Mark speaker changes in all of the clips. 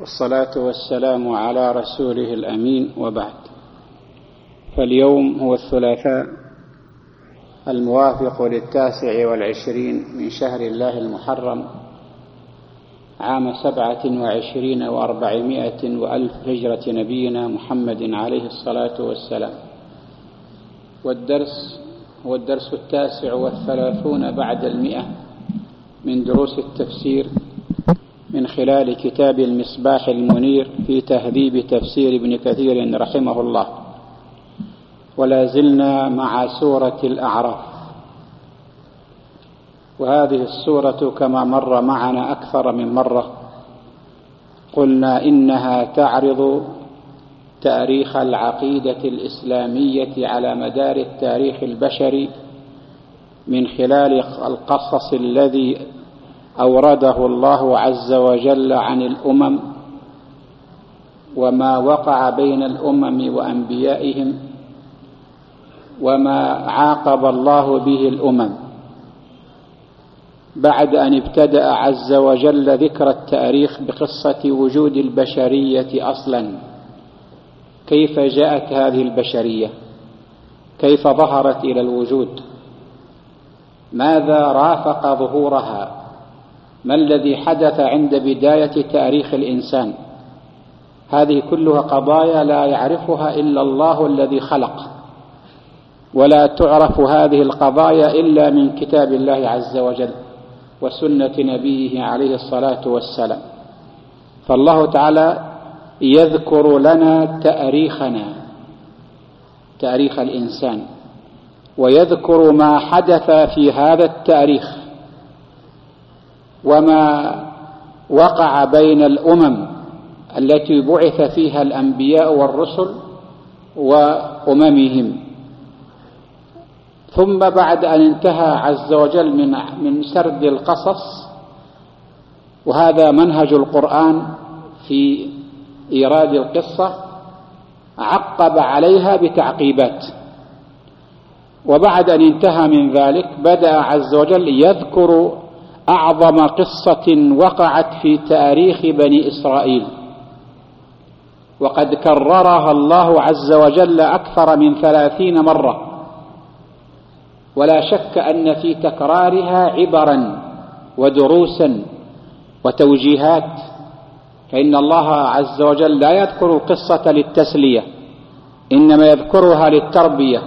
Speaker 1: والصلاة والسلام على رسوله الأمين، وبعد. فاليوم هو الثلاثاء الموافق 29 من شهر الله المحرم عام 27 و400 وألف هجرة نبينا محمد عليه الصلاة والسلام. والدرس هو الدرس 39 بعد 100 من دروس التفسير من خلال كتاب المصباح المنير في تهذيب تفسير ابن كثير رحمه الله. ولا زلنا مع سورة الأعراف، وهذه السورة كما مر معنا أكثر من مرة قلنا إنها تعرض تاريخ العقيدة الإسلامية على مدار التاريخ البشري من خلال القصص الذي أورده الله عز وجل عن الأمم وما وقع بين الأمم وأنبيائهم وما عاقب الله به الأمم، بعد أن ابتدأ عز وجل ذكر التاريخ بقصة وجود البشرية أصلا. كيف جاءت هذه البشرية؟ كيف ظهرت إلى الوجود؟ ماذا رافق ظهورها؟ ما الذي حدث عند بداية تاريخ الإنسان؟ هذه كلها قضايا لا يعرفها إلا الله الذي خلق، ولا تعرف هذه القضايا إلا من كتاب الله عز وجل وسنة نبيه عليه الصلاة والسلام. فالله تعالى يذكر لنا تاريخنا، تاريخ الإنسان، ويذكر ما حدث في هذا التاريخ وما وقع بين الأمم التي بعث فيها الأنبياء والرسل وأممهم. ثم بعد أن انتهى عز وجل من سرد القصص، وهذا منهج القرآن في إيراد القصة، عقب عليها بتعقيبات. وبعد أن انتهى من ذلك بدأ عز وجل يذكر أعظم قصة وقعت في تاريخ بني إسرائيل، وقد كررها الله عز وجل أكثر من 30 مرة، ولا شك أن في تكرارها عبرا ودروسا وتوجيهات، فإن الله عز وجل لا يذكر القصة للتسلية، إنما يذكرها للتربية.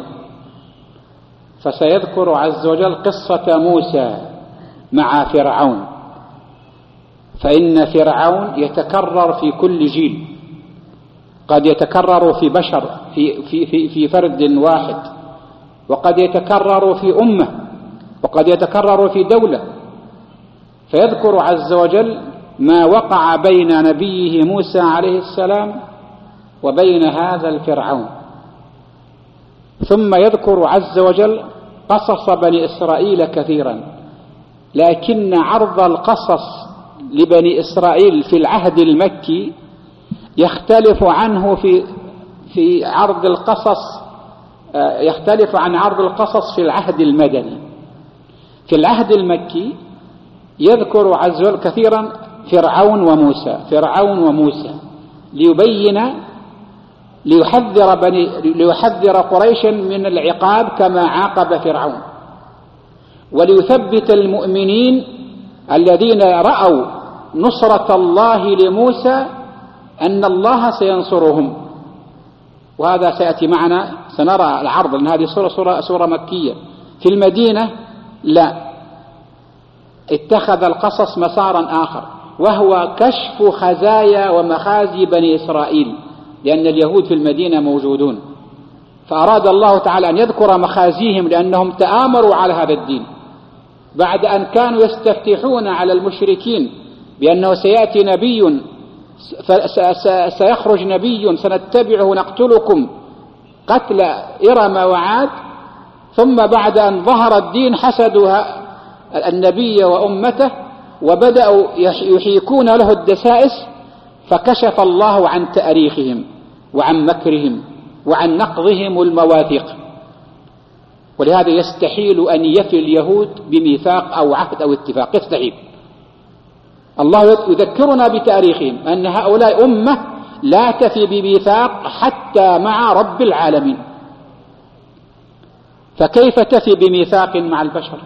Speaker 1: فسيذكر عز وجل قصة موسى مع فرعون، فإن فرعون يتكرر في كل جيل، قد يتكرر في بشر في فرد واحد، وقد يتكرر في أمة، وقد يتكرر في دولة. فيذكر عز وجل ما وقع بين نبيه موسى عليه السلام وبين هذا الفرعون. ثم يذكر عز وجل قصص بني إسرائيل كثيرا، لكن عرض القصص لبني إسرائيل في العهد المكي يختلف عنه في عرض القصص، يختلف عن عرض القصص في العهد المدني. في العهد المكي يذكر عز وجل كثيرا فرعون وموسى ليحذر قريشا من العقاب كما عاقب فرعون، وليثبت المؤمنين الذين رأوا نصرة الله لموسى أن الله سينصرهم. وهذا سيأتي معنا، سنرى العرض، لأن هذه سورة مكية. في المدينة لا، اتخذ القصص مسارا آخر، وهو كشف خزايا ومخازي بني إسرائيل، لأن اليهود في المدينة موجودون، فأراد الله تعالى أن يذكر مخازيهم لأنهم تآمروا على هذا الدين، بعد أن كانوا يستفتحون على المشركين بأنه سيأتي نبي، سيخرج نبي سنتبعه نقتلكم قتل إرم وعاد. ثم بعد أن ظهر الدين حسدوا النبي وأمته وبدأوا يحيكون له الدسائس، فكشف الله عن تاريخهم وعن مكرهم وعن نقضهم المواثيق. ولهذا يستحيل أن يفي اليهود بميثاق أو عهد أو اتفاق، يستحيل. الله يذكرنا بتاريخهم أن هؤلاء أمة لا تفي بميثاق حتى مع رب العالمين، فكيف تفي بميثاق مع البشر؟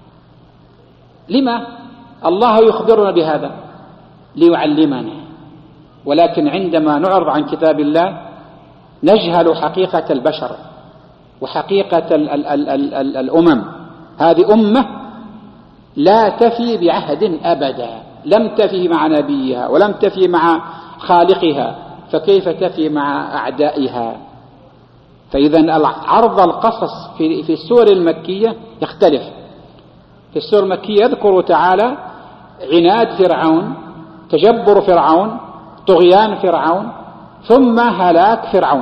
Speaker 1: لما الله يخبرنا بهذا؟ ليعلمنا. ولكن عندما نعرض عن كتاب الله نجهل حقيقة البشر وحقيقة الأمم. هذه أمة لا تفي بعهد أبدا، لم تفي مع نبيها ولم تفي مع خالقها، فكيف تفي مع أعدائها؟ فإذا عرض القصص في السور المكية يختلف. في السور المكية يذكر تعالى عناد فرعون، تجبر فرعون، طغيان فرعون، ثم هلاك فرعون،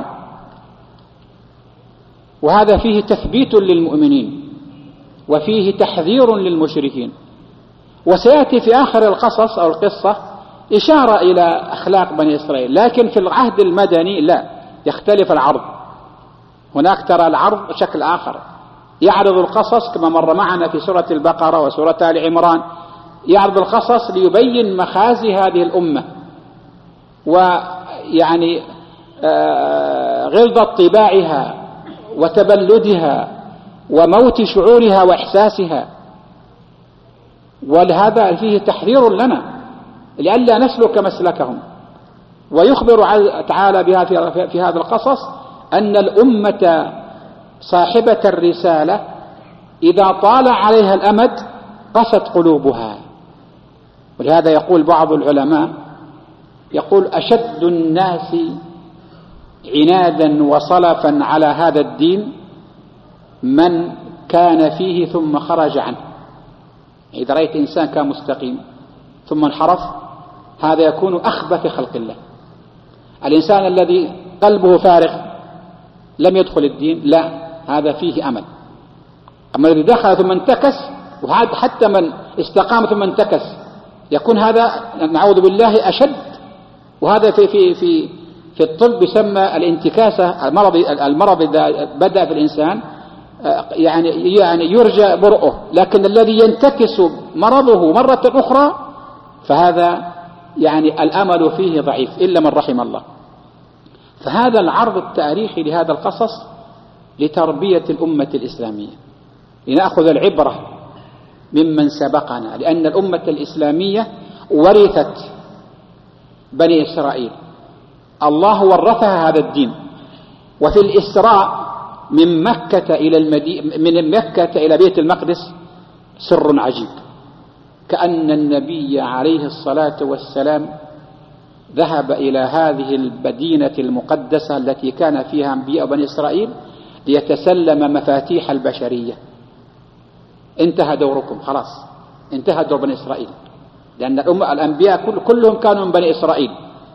Speaker 1: وهذا فيه تثبيت للمؤمنين وفيه تحذير للمشركين. وسيأتي في آخر القصص أو القصة إشارة إلى أخلاق بني إسرائيل، لكن في العهد المدني لا، يختلف العرض. هناك ترى العرض بشكل آخر، يعرض القصص كما مر معنا في سورة البقرة وسورة آل عمران، يعرض القصص ليبين مخازي هذه الأمة ويعني غلظة طباعها وتبلدها وموت شعورها وإحساسها. ولهذا فيه تحذير لنا لئلا نسلك مسلكهم. ويخبر تعالى بها في هذا القصص أن الأمة صاحبة الرسالة إذا طال عليها الأمد قست قلوبها. ولهذا يقول بعض العلماء، يقول أشد الناس عنادا وصلفا على هذا الدين من كان فيه ثم خرج عنه. إذا رأيت إنسان كان مستقيم ثم انحرف، هذا يكون أخبث خلق الله. الإنسان الذي قلبه فارغ لم يدخل الدين، لا، هذا فيه أمل. أما الذي دخل ثم انتكس، وحتى من استقام ثم انتكس يكون هذا نعوذ بالله أشد. وهذا في الطب يسمى الانتكاسة. المرض إذا بدأ في الإنسان يعني يرجى برؤه، لكن الذي ينتكس مرضه مرة أخرى فهذا يعني الأمل فيه ضعيف إلا من رحم الله. فهذا العرض التاريخي لهذا القصص لتربية الأمة الإسلامية، لنأخذ العبرة ممن سبقنا، لأن الأمة الإسلامية ورثت بني إسرائيل، الله ورثها هذا الدين. وفي الإسراء من مكة إلى بيت المقدس سر عجيب، كأن النبي عليه الصلاة والسلام ذهب إلى هذه المدينة المقدسة التي كان فيها أنبياء بني إسرائيل ليتسلم مفاتيح البشرية. انتهى دوركم، خلاص انتهى دور بني إسرائيل، لأن الأنبياء كلهم كانوا من بني إسرائيل.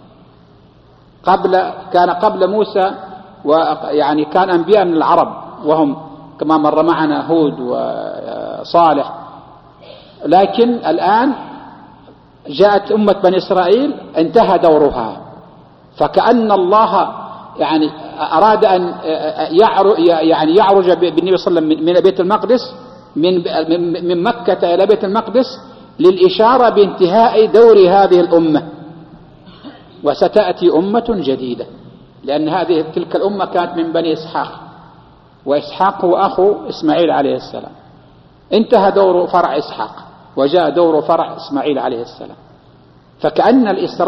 Speaker 1: كان قبل موسى ويعني كان أنبياء من العرب، وهم كما مر معنا هود وصالح. لكن الآن جاءت أمة بني إسرائيل انتهى دورها، فكأن الله يعني أراد أن يعرج بالنبي صلى الله عليه وسلم من بيت المقدس من مكة إلى بيت المقدس للإشارة بانتهاء دور هذه الأمة، وستأتي أمة جديدة، لأن تلك الأمة كانت من بني إسحاق، وإسحاق هو أخو إسماعيل عليه السلام. انتهى دور فرع إسحاق وجاء دور فرع إسماعيل عليه السلام. فكأن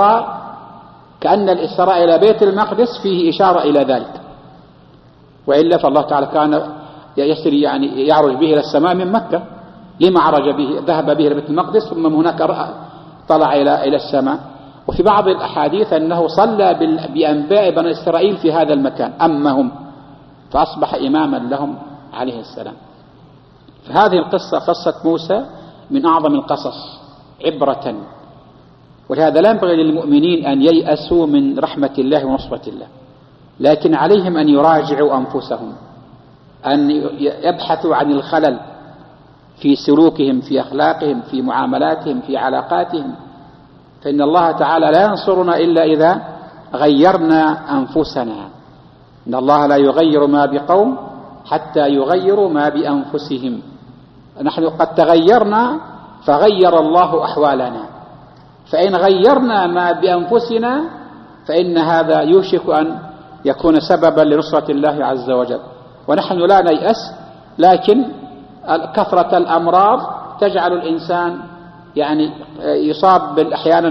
Speaker 1: الإسراء إلى بيت المقدس فيه إشارة إلى ذلك، وإلا فالله تعالى كان يسري يعني يعرج به إلى السماء من مكة. لما عرج به؟ ذهب به إلى بيت المقدس ثم من هناك طلع إلى السماء. وفي بعض الأحاديث أنه صلى بأنباء بني إسرائيل في هذا المكان، أمهم فأصبح إماما لهم عليه السلام. فهذه القصة قصة موسى من أعظم القصص عبرة، ولهذا لا ينبغي للمؤمنين أن ييأسوا من رحمة الله ونصرة الله، لكن عليهم أن يراجعوا أنفسهم، أن يبحثوا عن الخلل في سلوكهم، في أخلاقهم، في معاملاتهم، في علاقاتهم. فإن الله تعالى لا ينصرنا إلا إذا غيرنا أنفسنا. إن الله لا يغير ما بقوم حتى يغيروا ما بأنفسهم. نحن قد تغيرنا فغير الله أحوالنا، فإن غيرنا ما بأنفسنا فإن هذا يوشك أن يكون سببا لنصرة الله عز وجل. ونحن لا نيأس، لكن كثرة الأمراض تجعل الإنسان يعني يصاب أحيانا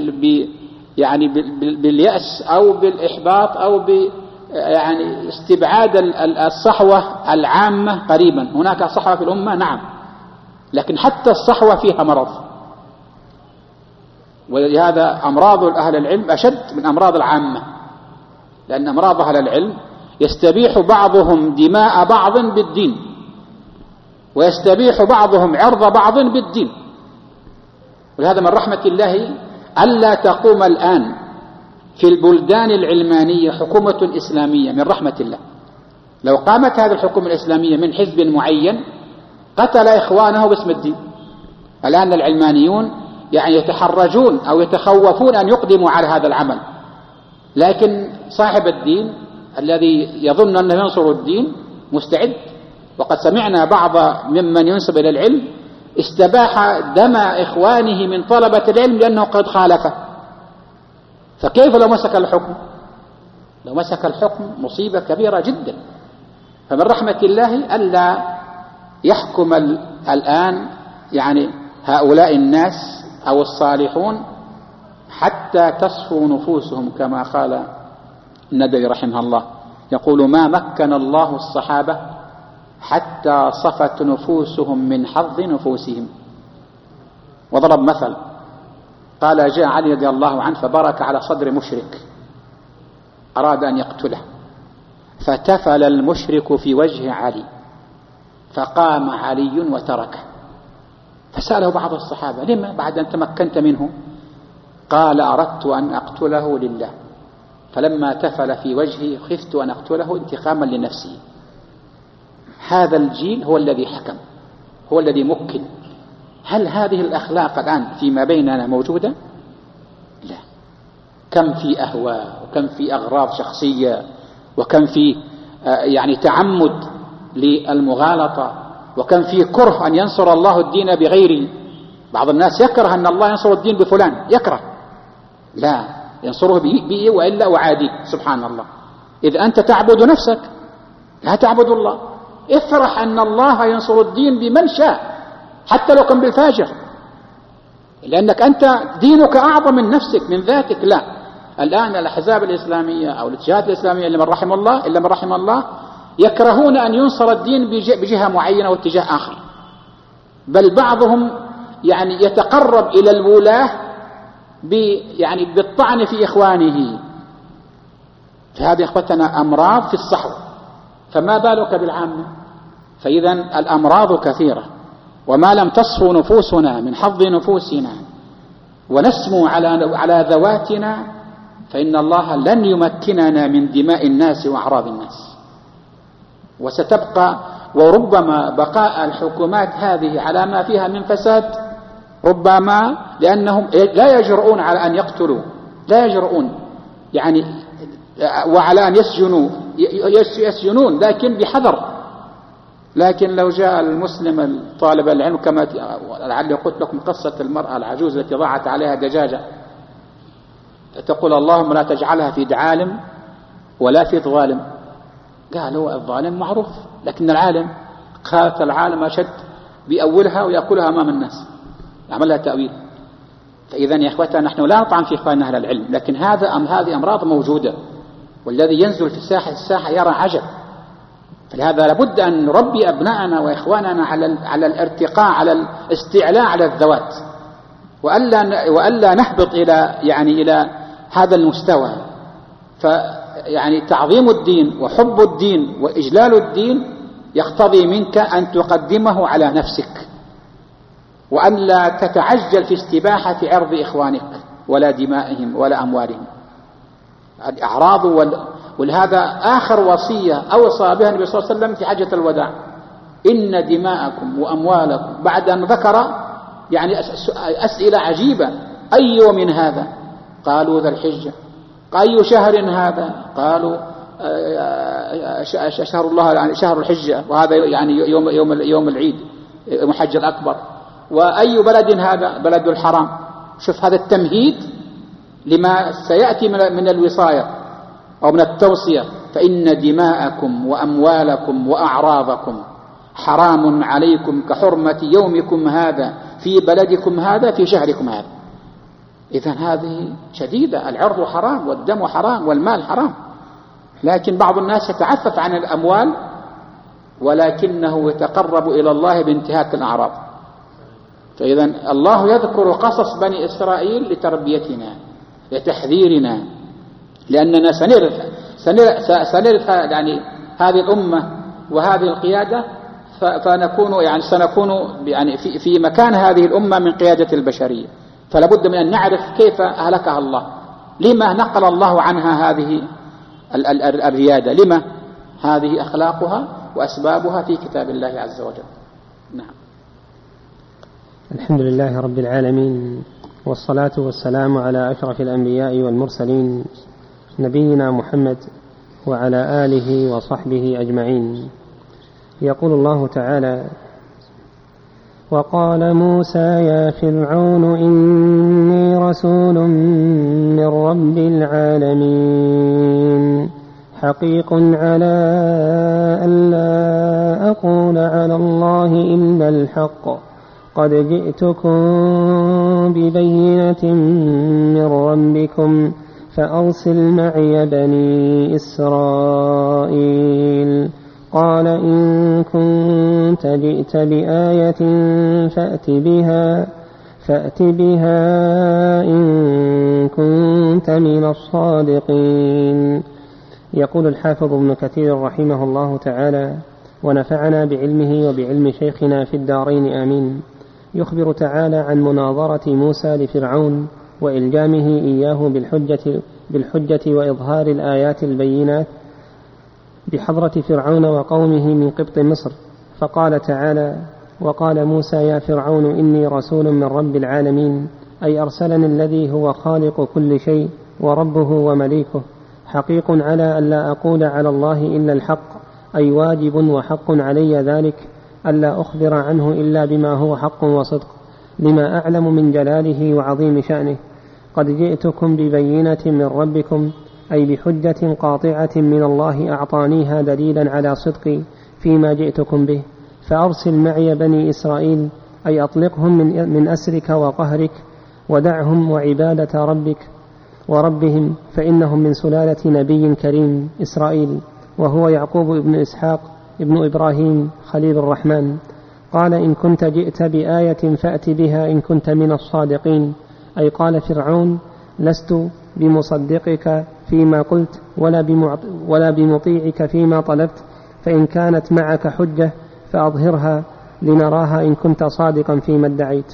Speaker 1: باليأس أو بالإحباط أو يعني استبعاد الصحوة العامة قريبا. هناك صحوة في الأمة نعم، لكن حتى الصحوة فيها مرض، ولهذا أمراض أهل العلم أشد من أمراض العامة، لأن أمراض أهل العلم يستبيح بعضهم دماء بعض بالدين، ويستبيح بعضهم عرض بعض بالدين. ولهذا من رحمة الله ألا تقوم الآن في البلدان العلمانية حكومة إسلامية، من رحمة الله. لو قامت هذه الحكومة الإسلامية من حزب معين قتل إخوانه باسم الدين. الآن العلمانيون يعني يتحرجون أو يتخوفون أن يقدموا على هذا العمل، لكن صاحب الدين الذي يظن أنه ينصر الدين مستعد. وقد سمعنا بعض ممن ينسب إلى العلم استباح دم إخوانه من طلبة العلم لأنه قد خالفه. فكيف لو مسك الحكم؟ لو مسك الحكم مصيبة كبيرة جدا. فمن رحمة الله ألا يحكم الآن يعني هؤلاء الناس أو الصالحون حتى تصفو نفوسهم، كما قال الندوي رحمه الله، يقول: ما مكن الله الصحابة حتى صفت نفوسهم من حظ نفوسهم. وضرب مثل قال: جاء علي رضي الله عنه فبرك على صدر مشرك أراد أن يقتله، فتفل المشرك في وجه علي، فقام علي وتركه. فسأله بعض الصحابة: لما بعد أن تمكنت منه؟ قال: أردت أن أقتله لله، فلما تفل في وجهي خفت أن أقتله انتقاما لنفسي. هذا الجيل هو الذي حكم، هو الذي مكن. هل هذه الأخلاق الآن فيما بيننا موجودة؟ لا. كم في أهواء، وكم في أغراض شخصية، وكم في يعني تعمد للمغالطة، وكم في كره أن ينصر الله الدين بغيره. بعض الناس يكره أن الله ينصر الدين بفلان، يكره، لا، ينصره بي وإلا أعاديك. سبحان الله. إذ أنت تعبد نفسك لا تعبد الله. افرح أن الله ينصر الدين بمن شاء حتى لو كان بالفاجر، لأنك أنت دينك أعظم من نفسك من ذاتك. لا، الآن الأحزاب الإسلامية أو الاتجاهات الإسلامية إلا من رحم الله يكرهون أن ينصر الدين بجهة معينة أو اتجاه آخر، بل بعضهم يعني يتقرب إلى الولاة يعني بالطعن في إخوانه. فهذه إخوتنا أمراض في الصحوة، فما بالك بالعامة؟ فإذا الأمراض كثيرة، وما لم تصفو نفوسنا من حظ نفوسنا ونسمو على ذواتنا فإن الله لن يمكننا من دماء الناس وأعراض الناس. وستبقى، وربما بقاء الحكومات هذه على ما فيها من فساد، ربما لأنهم لا يجرؤون على أن يقتلوا، لا يجرؤون يعني، وعلى أن يسجنون لكن بحذر. لكن لو جاء المسلم طالب العلم، كما لعلي قلت لكم قصة المرأة العجوز التي ضاعت عليها دجاجة، تقول: اللهم لا تجعلها في دعالم ولا في ظالم. قالوا: الظالم معروف، لكن العالم، قالت: العالم أشد، بيأولها ويأكلها أمام الناس، يعمل لها تأويل. فإذا يا إخوتنا نحن لا نطعن في إخواننا أهل العلم، لكن هذه أمراض موجودة، والذي ينزل في الساحة يرى عجب. فلهذا لابد أن نربي أبناءنا وإخواننا على الارتقاء، على الاستعلاء على الذوات، وألا نهبط إلى هذا المستوى. فيعني تعظيم الدين وحب الدين وإجلال الدين يقتضي منك أن تقدمه على نفسك، وأن لا تتعجل في استباحة عرض إخوانك ولا دمائهم ولا أموالهم. الأعراض ولهذا آخر وصية أوصى بها النبي صلى الله عليه وسلم في حجة الوداع: إن دماءكم وأموالكم، بعد أن ذكر يعني أسئلة عجيبة: أي يوم هذا؟ قالوا: ذا الحجة. أي شهر هذا؟ قالوا: شهر الله يعني شهر الحجة، وهذا يعني يوم العيد، يوم الحج الأكبر. وأي بلد هذا؟ بلد الحرام. شوف هذا التمهيد لما سيأتي من الوصاية أو من التوصية. فإن دماءكم وأموالكم وأعراضكم حرام عليكم كحرمة يومكم هذا في بلدكم هذا في شهركم هذا. إذن هذه شديدة، العرض حرام والدم حرام والمال حرام. لكن بعض الناس يتعفف عن الأموال ولكنه يتقرب إلى الله بانتهاك الأعراض. فإذن الله يذكر قصص بني إسرائيل لتربيتنا لتحذيرنا، لأننا سنرث يعني هذه الأمة وهذه القيادة، فنكون يعني سنكون يعني في مكان هذه الأمة من قيادة البشرية. فلا بد من أن نعرف كيف أهلكها الله، لما نقل الله عنها هذه الريادة، لما هذه أخلاقها وأسبابها في كتاب الله عز وجل. نعم.
Speaker 2: الحمد لله رب العالمين، والصلاة والسلام على أشرف الأنبياء والمرسلين نبينا محمد وعلى آله وصحبه أجمعين. يقول الله تعالى: وقال موسى يا فرعون إني رسول من رب العالمين حقيق على ألا أقول على الله إلا الحق قد جئتكم ببينة من ربكم فأرسل معي بني إسرائيل. قال إن كنت جئت بآية فأت بها إن كنت من الصادقين. يقول الحافظ ابن كثير رحمه الله تعالى ونفعنا بعلمه وبعلم شيخنا في الدارين آمين. يخبر تعالى عن مناظرة موسى لفرعون وإلجامه إياه بالحجة وإظهار الآيات البينات بحضرة فرعون وقومه من قبط مصر. فقال تعالى: وقال موسى يا فرعون إني رسول من رب العالمين، أي أرسلني الذي هو خالق كل شيء وربه ومليكه، حقيق على ألا أقول على الله إلا الحق، أي واجب وحق علي ذلك ألا أخبر عنه إلا بما هو حق وصدق، لما أعلم من جلاله وعظيم شأنه. قد جئتكم ببينة من ربكم، أي بحجة قاطعة من الله أعطانيها دليلا على صدقي فيما جئتكم به، فأرسل معي بني إسرائيل، أي أطلقهم من أسرك وقهرك، ودعهم وعبادة ربك وربهم، فإنهم من سلالة نبي كريم إسرائيل، وهو يعقوب ابن إسحاق ابن إبراهيم خليل الرحمن. قال إن كنت جئت بآية فأت بها إن كنت من الصادقين، أي قال فرعون لست بمصدقك فيما قلت ولا بمطيعك فيما طلبت، فإن كانت معك حجة فأظهرها لنراها إن كنت صادقا فيما ادعيت.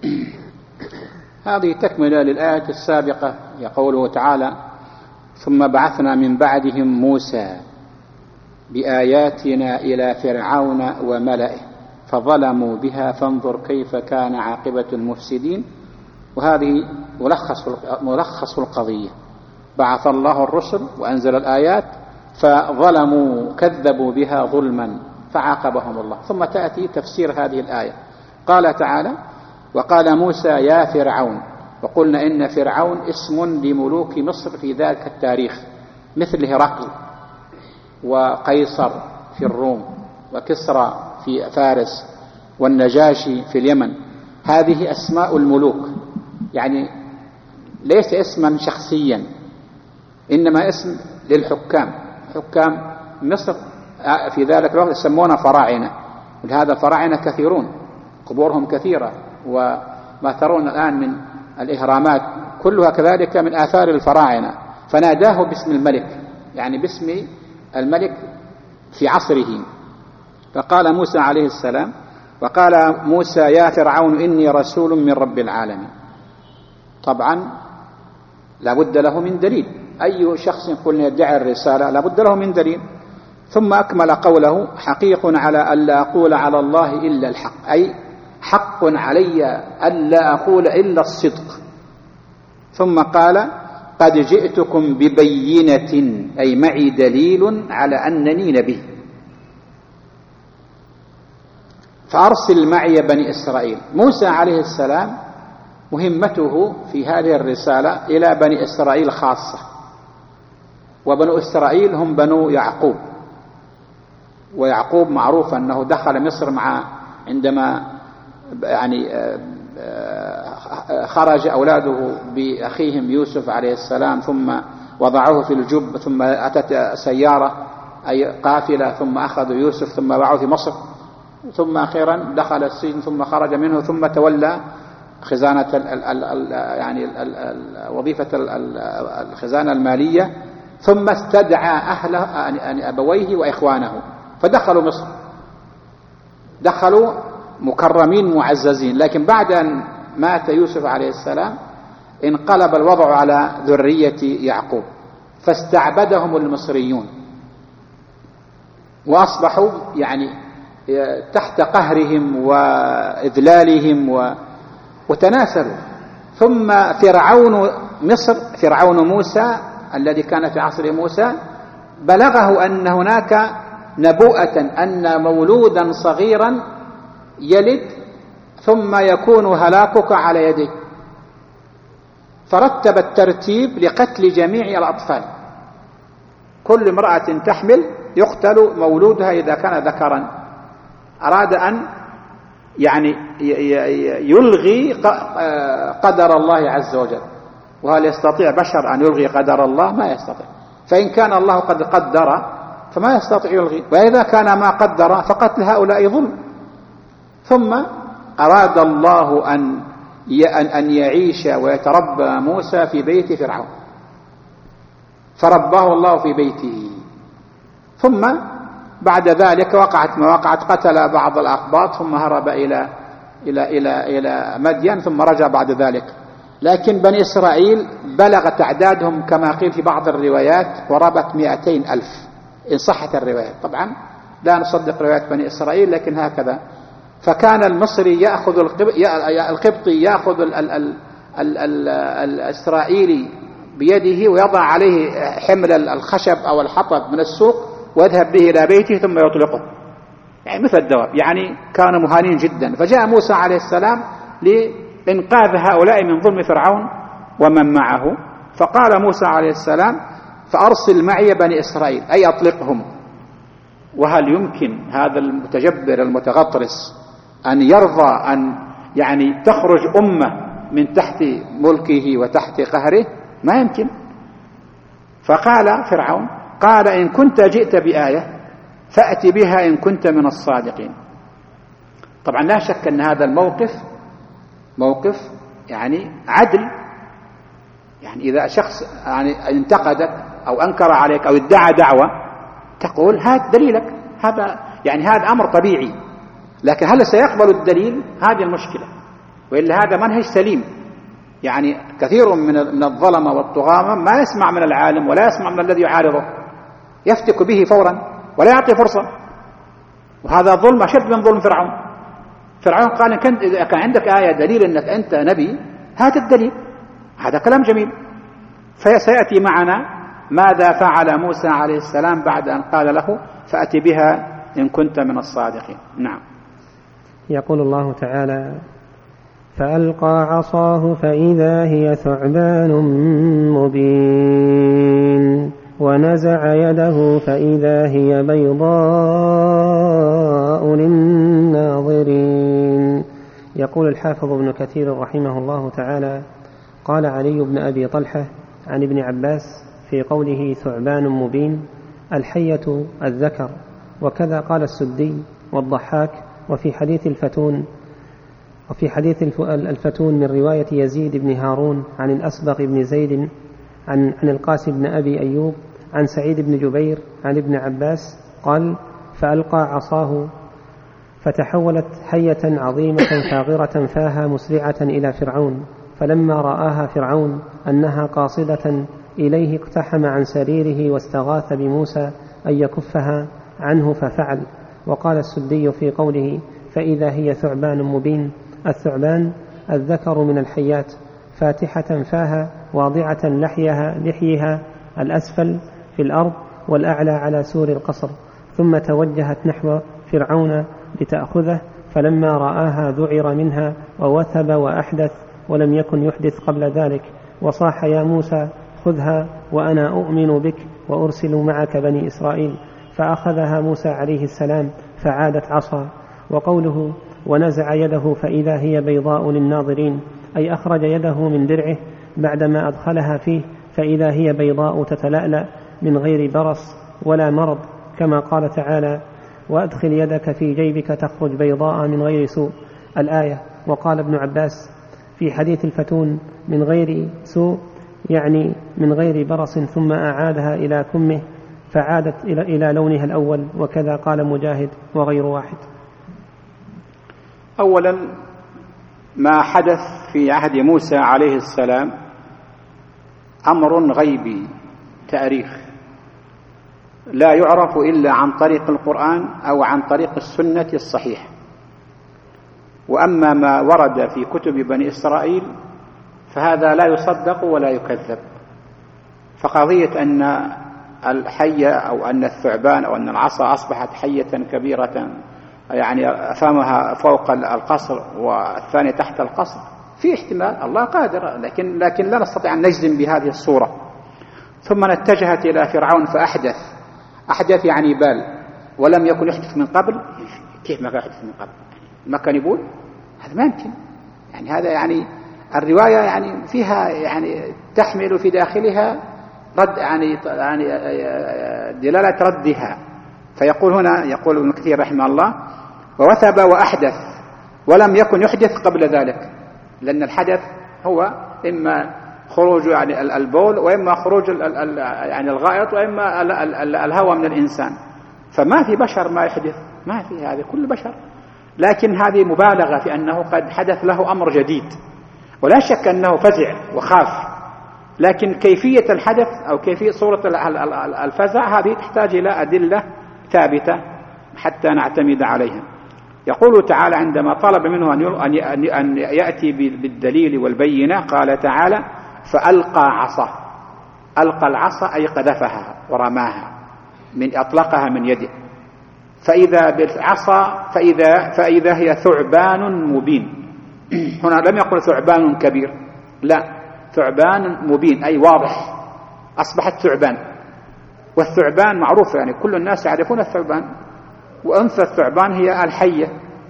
Speaker 1: هذه تكملة للآية السابقة. يقوله تعالى: ثم بعثنا من بعدهم موسى بآياتنا إلى فرعون وملئه فظلموا بها فانظر كيف كان عاقبة المفسدين. وهذه ملخص القضية. بعث الله الرسل وأنزل الآيات فظلموا كذبوا بها ظلما فعاقبهم الله. ثم تأتي تفسير هذه الآية. قال تعالى: وقال موسى يا فرعون. وقلنا إن فرعون اسم لملوك مصر في ذلك التاريخ، مثل هرقل وقيصر في الروم وكسرى في فارس والنجاشي في اليمن. هذه أسماء الملوك، يعني ليس اسما شخصيا، إنما اسم للحكام. حكام مصر في ذلك الوقت يسمون فراعنة، ولهذا فراعنة كثيرون، قبورهم كثيرة، وما ترون الآن من الإهرامات كلها كذلك من آثار الفراعنة. فناداه باسم الملك، يعني باسم الملك في عصره. فقال موسى عليه السلام: وقال موسى يا فرعون إني رسول من رب العالمين. طبعا لا بد له من دليل، أي شخص قلنا يدعي الرسالة لا بد له من دليل. ثم أكمل قوله: حقيق على ألا أقول على الله إلا الحق، أي حق علي ألا أقول إلا الصدق. ثم قال: قد جئتكم ببينة، أي معي دليل على أنني نبي، فأرسل معي بني إسرائيل. موسى عليه السلام مهمته في هذه الرسالة إلى بني إسرائيل خاصة، وبنو إسرائيل هم بنو يعقوب، ويعقوب معروف أنه دخل مصر عندما يعني خرج أولاده بأخيهم يوسف عليه السلام، ثم وضعوه في الجب، ثم أتت سيارة أي قافلة، ثم أخذوا يوسف ثم باعوه في مصر، ثم أخيرا دخل السجن ثم خرج منه، ثم تولى خزانة يعني وظيفة الخزانة المالية، ثم استدعى أهله يعني أبويه وإخوانه فدخلوا مصر، دخلوا مكرمين معززين. لكن بعد أن مات يوسف عليه السلام انقلب الوضع على ذرية يعقوب، فاستعبدهم المصريون وأصبحوا يعني تحت قهرهم وإذلالهم وتناسلوا. ثم فرعون مصر، فرعون موسى الذي كان في عصر موسى، بلغه أن هناك نبوءة أن مولودا صغيرا يلد ثم يكون هلاكك على يديه، فرتب الترتيب لقتل جميع الأطفال، كل امرأة تحمل يقتل مولودها إذا كان ذكرا. أراد أن يعني يلغي قدر الله عز وجل، وهل يستطيع بشر أن يلغي قدر الله؟ ما يستطيع. فإن كان الله قد قدر فما يستطيع يلغي، وإذا كان ما قدر فقتل هؤلاء ظلم. ثم أراد الله أن يعيش ويتربى موسى في بيت فرعون، فرباه الله في بيته. ثم بعد ذلك وقعت ما وقعت، قتل بعض الأقباط ثم هرب إلى مدين ثم رجع بعد ذلك. لكن بني إسرائيل بلغ تعدادهم كما قيل في بعض الروايات قرابة 200,000 إن صحت الروايات، طبعا لا نصدق روايات بني إسرائيل لكن هكذا. فكان المصري يأخذ القبطي يأخذ الإسرائيلي بيده ويضع عليه حمل الخشب أو الحطب من السوق ويذهب به إلى بيته ثم يطلقه، يعني مثل الدواب، يعني كانوا مهانين جدا. فجاء موسى عليه السلام لإنقاذ هؤلاء من ظلم فرعون ومن معه، فقال موسى عليه السلام: فأرسل معي بني إسرائيل، أي أطلقهم. وهل يمكن هذا المتجبر المتغطرس أن يرضى أن يعني تخرج أمة من تحت ملكه وتحت قهره؟ ما يمكن. فقال فرعون: قال إن كنت جئت بآية فأت بها إن كنت من الصادقين. طبعا لا شك أن هذا الموقف موقف يعني عدل، يعني إذا شخص يعني انتقدك أو أنكر عليك أو ادعى دعوة تقول هات دليلك، هذا يعني هذا أمر طبيعي. لكن هل سيقبل الدليل؟ هذه المشكلة، وإلا هذا منهج سليم. يعني كثير من الظلمة والطغاة ما يسمع من العالم ولا يسمع من الذي يعارضه، يفتك به فورا ولا يعطي فرصة، وهذا ظلم أشد من ظلم فرعون. فرعون قال إذا كان عندك آية دليل أنك أنت نبي هات الدليل، هذا كلام جميل. فسيأتي معنا ماذا فعل موسى عليه السلام بعد أن قال له فأت بها إن كنت من الصادقين. نعم.
Speaker 2: يقول الله تعالى: فألقى عصاه فإذا هي ثعبان مبين ونزع يده فإذا هي بيضاء للناظرين. يقول الحافظ ابن كثير رحمه الله تعالى: قال علي بن أبي طلحة عن ابن عباس في قوله ثعبان مبين: الحية الذكر. وكذا قال السدي والضحاك. وفي حديث الفتون من رواية يزيد بن هارون عن الأسبغ بن زيد عن القاسم بن أبي أيوب عن سعيد بن جبير عن ابن عباس قال: فألقى عصاه فتحولت حية عظيمة فاغرة فاها مسرعة إلى فرعون، فلما رآها فرعون أنها قاصدة إليه اقتحم عن سريره واستغاث بموسى أن يكفها عنه ففعل. وقال السدي في قوله فإذا هي ثعبان مبين: الثعبان الذكر من الحيات، فاتحة فاها واضعة لحيها الأسفل في الأرض والأعلى على سور القصر، ثم توجهت نحو فرعون لتأخذه، فلما رآها ذعر منها ووثب وأحدث ولم يكن يحدث قبل ذلك، وصاح يا موسى خذها وأنا أؤمن بك وأرسل معك بني إسرائيل، فأخذها موسى عليه السلام فعادت عصا. وقوله ونزع يده فإذا هي بيضاء للناظرين، أي أخرج يده من درعه بعدما أدخلها فيه فإذا هي بيضاء تتلألأ من غير برص ولا مرض، كما قال تعالى وأدخل يدك في جيبك تخرج بيضاء من غير سوء الآية. وقال ابن عباس في حديث الفتون من غير سوء يعني من غير برص، ثم أعادها إلى كمه فعادت إلى لونها الأول، وكذا قال مجاهد وغير واحد.
Speaker 1: أولا ما حدث في عهد موسى عليه السلام أمر غيبي تاريخ لا يعرف إلا عن طريق القرآن أو عن طريق السنة الصحيحة. وأما ما ورد في كتب بني إسرائيل فهذا لا يصدق ولا يكذب. فقضية أن الحية أو أن الثعبان أو أن العصا أصبحت حية كبيرة يعني فمها فوق القصر والثاني تحت القصر، في احتمال، الله قادر، لكن لا نستطيع أن نجزم بهذه الصورة. ثم اتجهت إلى فرعون فأحدث يعني بال ولم يكن يحدث من قبل. كيف ما يحدث من قبل؟ ما كان يقول هذا ما يمكن. يعني هذا يعني الرواية يعني فيها يعني تحمل في داخلها رد يعني دلالة ردها. فيقول هنا، يقول ابن كثير رحمه الله ووثب وأحدث ولم يكن يحدث قبل ذلك، لأن الحدث هو إما خروج يعني البول وإما خروج يعني الغائط وإما الهوى من الإنسان. فما في بشر ما يحدث، ما في، هذا كل بشر. لكن هذه مبالغة في أنه قد حدث له أمر جديد، ولا شك أنه فزع وخاف، لكن كيفية الحدث أو كيفية صورة الفزع هذه تحتاج إلى أدلة ثابتة حتى نعتمد عليها. يقول تعالى عندما طلب منه أن يأتي بالدليل والبينة، قال تعالى فألقى عصا. ألقى العصا أي قذفها ورماها، من أطلقها من يده، فإذا بالعصا فإذا هي ثعبان مبين. هنا لم يقل ثعبان كبير، لا، ثعبان مبين أي واضح، أصبحت ثعبان. والثعبان معروف، يعني كل الناس يعرفون الثعبان، وأنثى الثعبان هي الحية،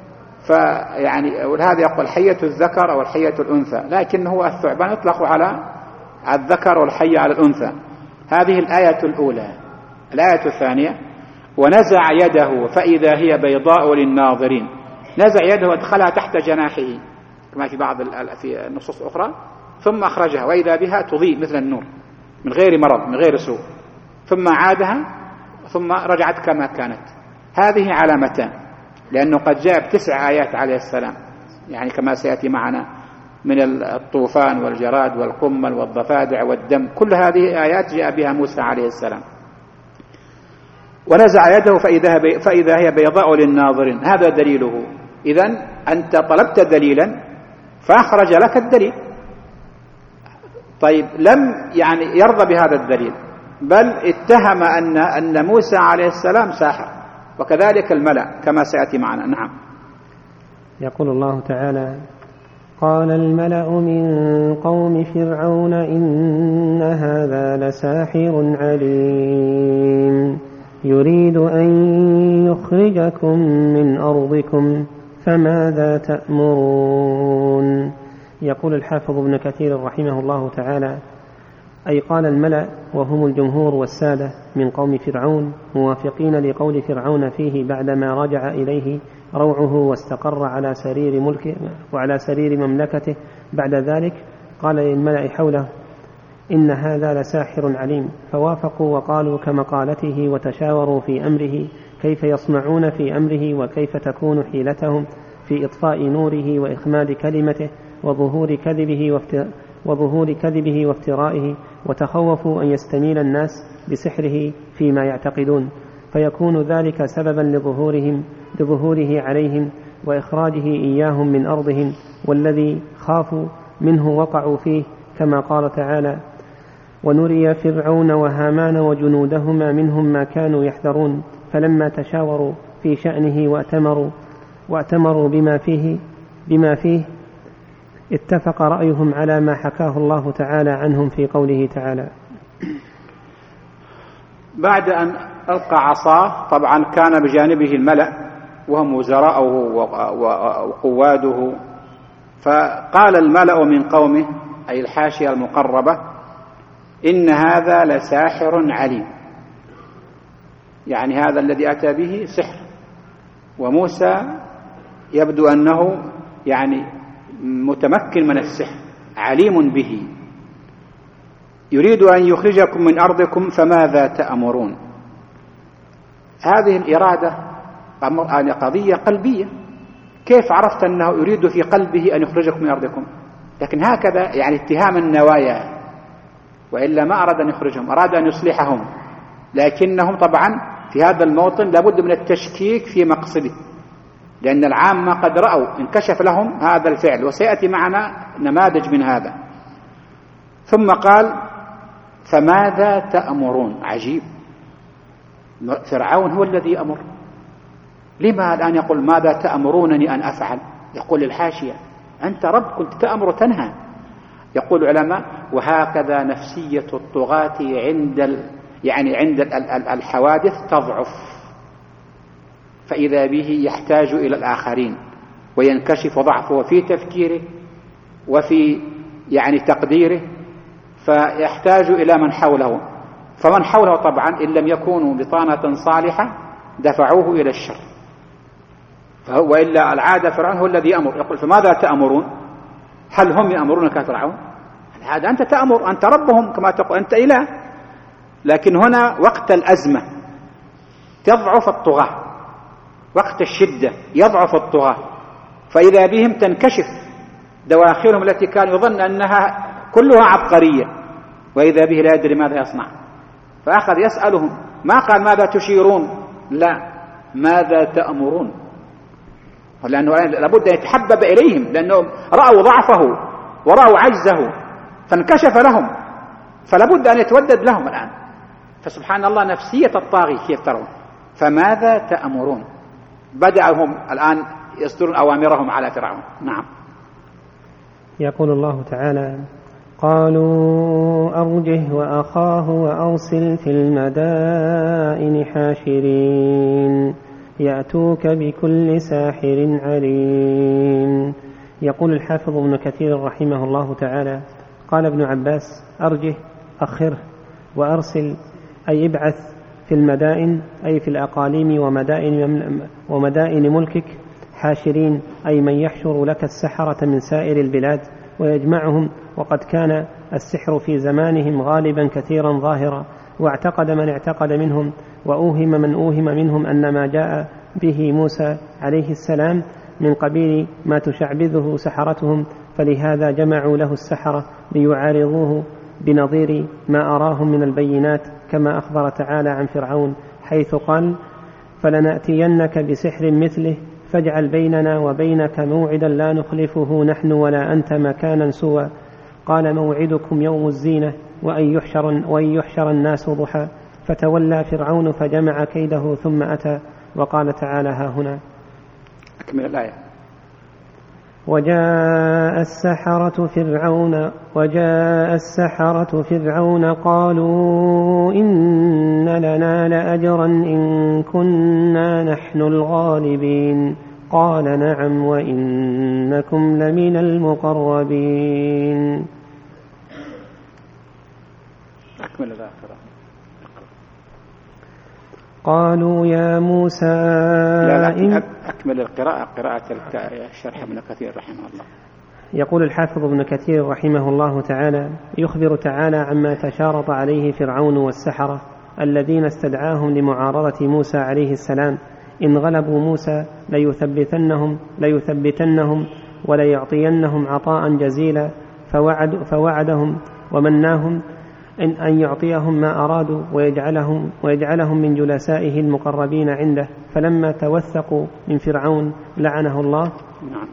Speaker 1: فيعني ولهذا يقول حية الذكر أو الحية الأنثى، لكن هو الثعبان يطلق على الذكر والحية على الأنثى. هذه الآية الأولى. الآية الثانية ونزع يده فإذا هي بيضاء للناظرين. نزع يده وادخلها تحت جناحه كما في بعض في النصوص الأخرى، ثم أخرجها وإذا بها تضيء مثل النور من غير مرض من غير سوء، ثم عادها ثم رجعت كما كانت. هذه علامتان، لأنه قد جاء ب9 آيات عليه السلام، يعني كما سيأتي معنا من الطوفان والجراد والقمل والضفادع والدم، كل هذه آيات جاء بها موسى عليه السلام. ونزع يده فإذا هي بيضاء للناظرين، هذا دليله. إذن أنت طلبت دليلا فأخرج لك الدليل. طيب لم يعني يرضى بهذا الدليل، بل اتهم أن موسى عليه السلام ساحر، وكذلك الملأ كما سيأتي معنا. نعم.
Speaker 2: يقول الله تعالى قال الملأ من قوم فرعون إن هذا لساحر عليم يريد أن يخرجكم من أرضكم فماذا تأمرون. يقول الحافظ ابن كثير رحمه الله تعالى أي قال الملأ وهم الجمهور والسادة من قوم فرعون موافقين لقول فرعون فيه بعدما رجع إليه روعه واستقر على سرير ملكه وعلى سرير مملكته. بعد ذلك قال للملأ حوله إن هذا لساحر عليم، فوافقوا وقالوا كمقالته وتشاوروا في أمره كيف يصنعون في أمره وكيف تكون حيلتهم في إطفاء نوره وإخماد كلمته وظهور كذبه وافترائه، وتخوفوا أن يستميل الناس بسحره فيما يعتقدون، فيكون ذلك سببا لظهوره عليهم وإخراجه إياهم من أرضهم، والذي خافوا منه وقعوا فيه، كما قال تعالى ونري فرعون وهامان وجنودهما منهم ما كانوا يحذرون، فلما تشاوروا في شأنه وأتمروا بما فيه اتفق رأيهم على ما حكاه الله تعالى عنهم في قوله تعالى:
Speaker 1: بعد أن ألقى عصاه طبعا كان بجانبه الملأ وهم وزراءه وقواده، فقال الملأ من قومه أي الحاشية المقربة: إن هذا لساحر عليم، يعني هذا الذي أتى به سحر، وموسى يبدو أنه يعني متمكن من السحر عليم به، يريد أن يخرجكم من أرضكم فماذا تأمرون. هذه الإرادة قضية قلبية، كيف عرفت أنه يريد في قلبه أن يخرجكم من أرضكم؟ لكن هكذا يعني اتهام النوايا، وإلا ما أراد أن يخرجهم، أراد أن يصلحهم، لكنهم طبعا في هذا الموطن لابد من التشكيك في مقصده، لأن العامة قد رأوا انكشف لهم هذا الفعل، وسيأتي معنا نماذج من هذا. ثم قال: فماذا تأمرون؟ عجيب، فرعون هو الذي يأمر، لما الآن يقول ماذا تأمرونني أن أفعل؟ يقول للحاشية: أنت رب كنت تأمر وتنهى. يقول العلماء: وهكذا نفسية الطغاة عند الحوادث تضعف، فإذا به يحتاج إلى الآخرين وينكشف ضعفه في تفكيره وفي تقديره، فيحتاج إلى من حوله، فمن حوله طبعا إن لم يكونوا بطانة صالحة دفعوه إلى الشر، وإلا العادة فرعون هو الذي يأمر. يقول: فماذا تأمرون؟ هل هم يأمرون كفرعون؟ العادة أنت تأمر، أنت ربهم كما تقول، أنت إله. لكن هنا وقت الأزمة تضعف الطغاة، وقت الشدة يضعف الطغاة، فإذا بهم تنكشف دواخلهم التي كان يظن أنها كلها عبقرية، وإذا به لا يدري ماذا يصنع، فأخذ يسألهم، ما قال ماذا تشيرون، لا، ماذا تأمرون، لأنه لابد أن يتحبب إليهم، لأنهم رأوا ضعفه ورأوا عجزه فانكشف لهم، فلابد أن يتودد لهم الآن. فسبحان الله نفسية الطاغي كيف ترون. فماذا تأمرون؟ بدأهم الآن يصدرون أوامرهم على فرعون. نعم.
Speaker 2: يقول الله تعالى: قالوا أرجه وأخاه وأرسل في المدائن حاشرين يأتوك بكل ساحر عليم. يقول الحافظ ابن كثير رحمه الله تعالى: قال ابن عباس: أرجه أخره، وأرسل أي ابعث في المدائن أي في الأقاليم ومدائن ملكك حاشرين أي من يحشر لك السحرة من سائر البلاد ويجمعهم، وقد كان السحر في زمانهم غالبا كثيرا ظاهرا، واعتقد من اعتقد منهم وأوهم من أوهم منهم أن ما جاء به موسى عليه السلام من قبيل ما تشعبذه سحرتهم، فلهذا جمعوا له السحرة ليعارضوه بنظير ما أراهم من البينات، كما أخبر تعالى عن فرعون حيث قال: فلنأتينك بسحر مثله فاجعل بيننا وبينك موعدا لا نخلفه نحن ولا أنت مكانا سوى. قال: موعدكم يوم الزينة وأن يحشر الناس ضحى، فتولى فرعون فجمع كيده ثم أتى. وقال تعالى ها هنا:
Speaker 1: أكمل الآية:
Speaker 2: وجاء السحرة فرعون قالوا إن لنا لأجرا إن كنا نحن الغالبين. قال: نعم وإنكم لمن المقربين.
Speaker 1: أكمل الآية.
Speaker 2: قالوا يا موسى
Speaker 1: أكمل القراءة، قراءة الشرح ابن كثير رحمه الله.
Speaker 2: يقول الحافظ ابن كثير رحمه الله تعالى: يخبر تعالى عما تشارط عليه فرعون والسحرة الذين استدعاهم لمعارضة موسى عليه السلام: إن غلبوا موسى ليثبتنهم وليعطينهم عطاء جزيلا، فوعدهم ومناهم أن يعطيهم ما أرادوا ويجعلهم من جلسائه المقربين عنده، فلما توثقوا من فرعون لعنه الله.
Speaker 1: نعم.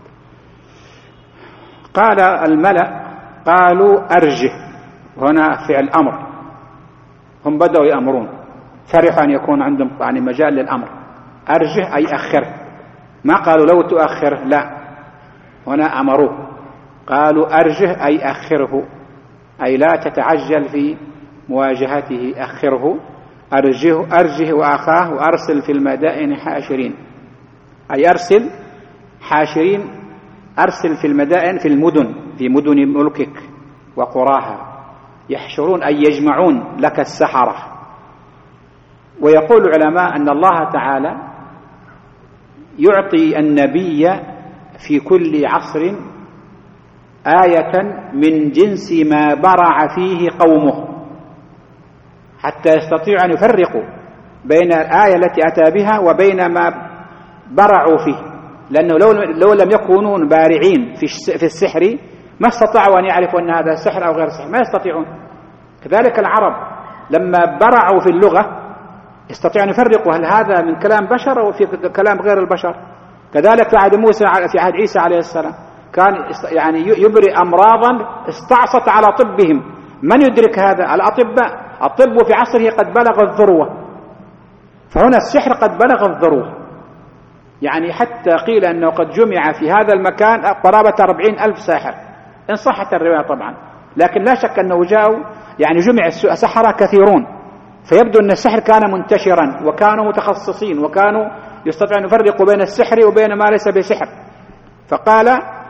Speaker 1: قال الملأ: قالوا أرجه، هنا فعل أمر، هم بدأوا يأمرون، فرحوا أن يكون عندهم مجال للأمر. أرجه أي أخره، ما قالوا لو تؤخر، لا، هنا أمروه قالوا أرجه أي أخره، أي لا تتعجل في مواجهته، أخره. أرجه وأخاه وأرسل في المدائن حاشرين، أي أرسل حاشرين، أرسل في المدائن، في مدن ملكك وقراها، يحشرون أي يجمعون لك السحرة. ويقول العلماء أن الله تعالى يعطي النبي في كل عصر آية من جنس ما برع فيه قومه، حتى يستطيعوا أن يفرقوا بين الآية التي أتى بها وبين ما برعوا فيه، لأنه لو لم يكونوا بارعين في السحر ما استطاعوا أن يعرفوا أن هذا سحر أو غير سحر، ما يستطيعون. كذلك العرب لما برعوا في اللغة يستطيعون أن يفرقوا هل هذا من كلام بشر أو في كلام غير البشر. كذلك في عهد موسى، في عهد عيسى عليه السلام، كان يعني يبرئ أمراضا استعصت على طبهم. من يدرك هذا؟ الأطباء. الطب في عصره قد بلغ الذروة، فهنا السحر قد بلغ الذروة، يعني حتى قيل أنه قد جمع في هذا المكان قرابة 40,000 ساحر، إن صحت الرواية طبعا، لكن لا شك أنه جاءوا يعني جمع سحرة كثيرون، فيبدو أن السحر كان منتشرا وكانوا متخصصين وكانوا يستطيعون أن يفرقوا بين السحر وبين ما ليس بسحر. فقال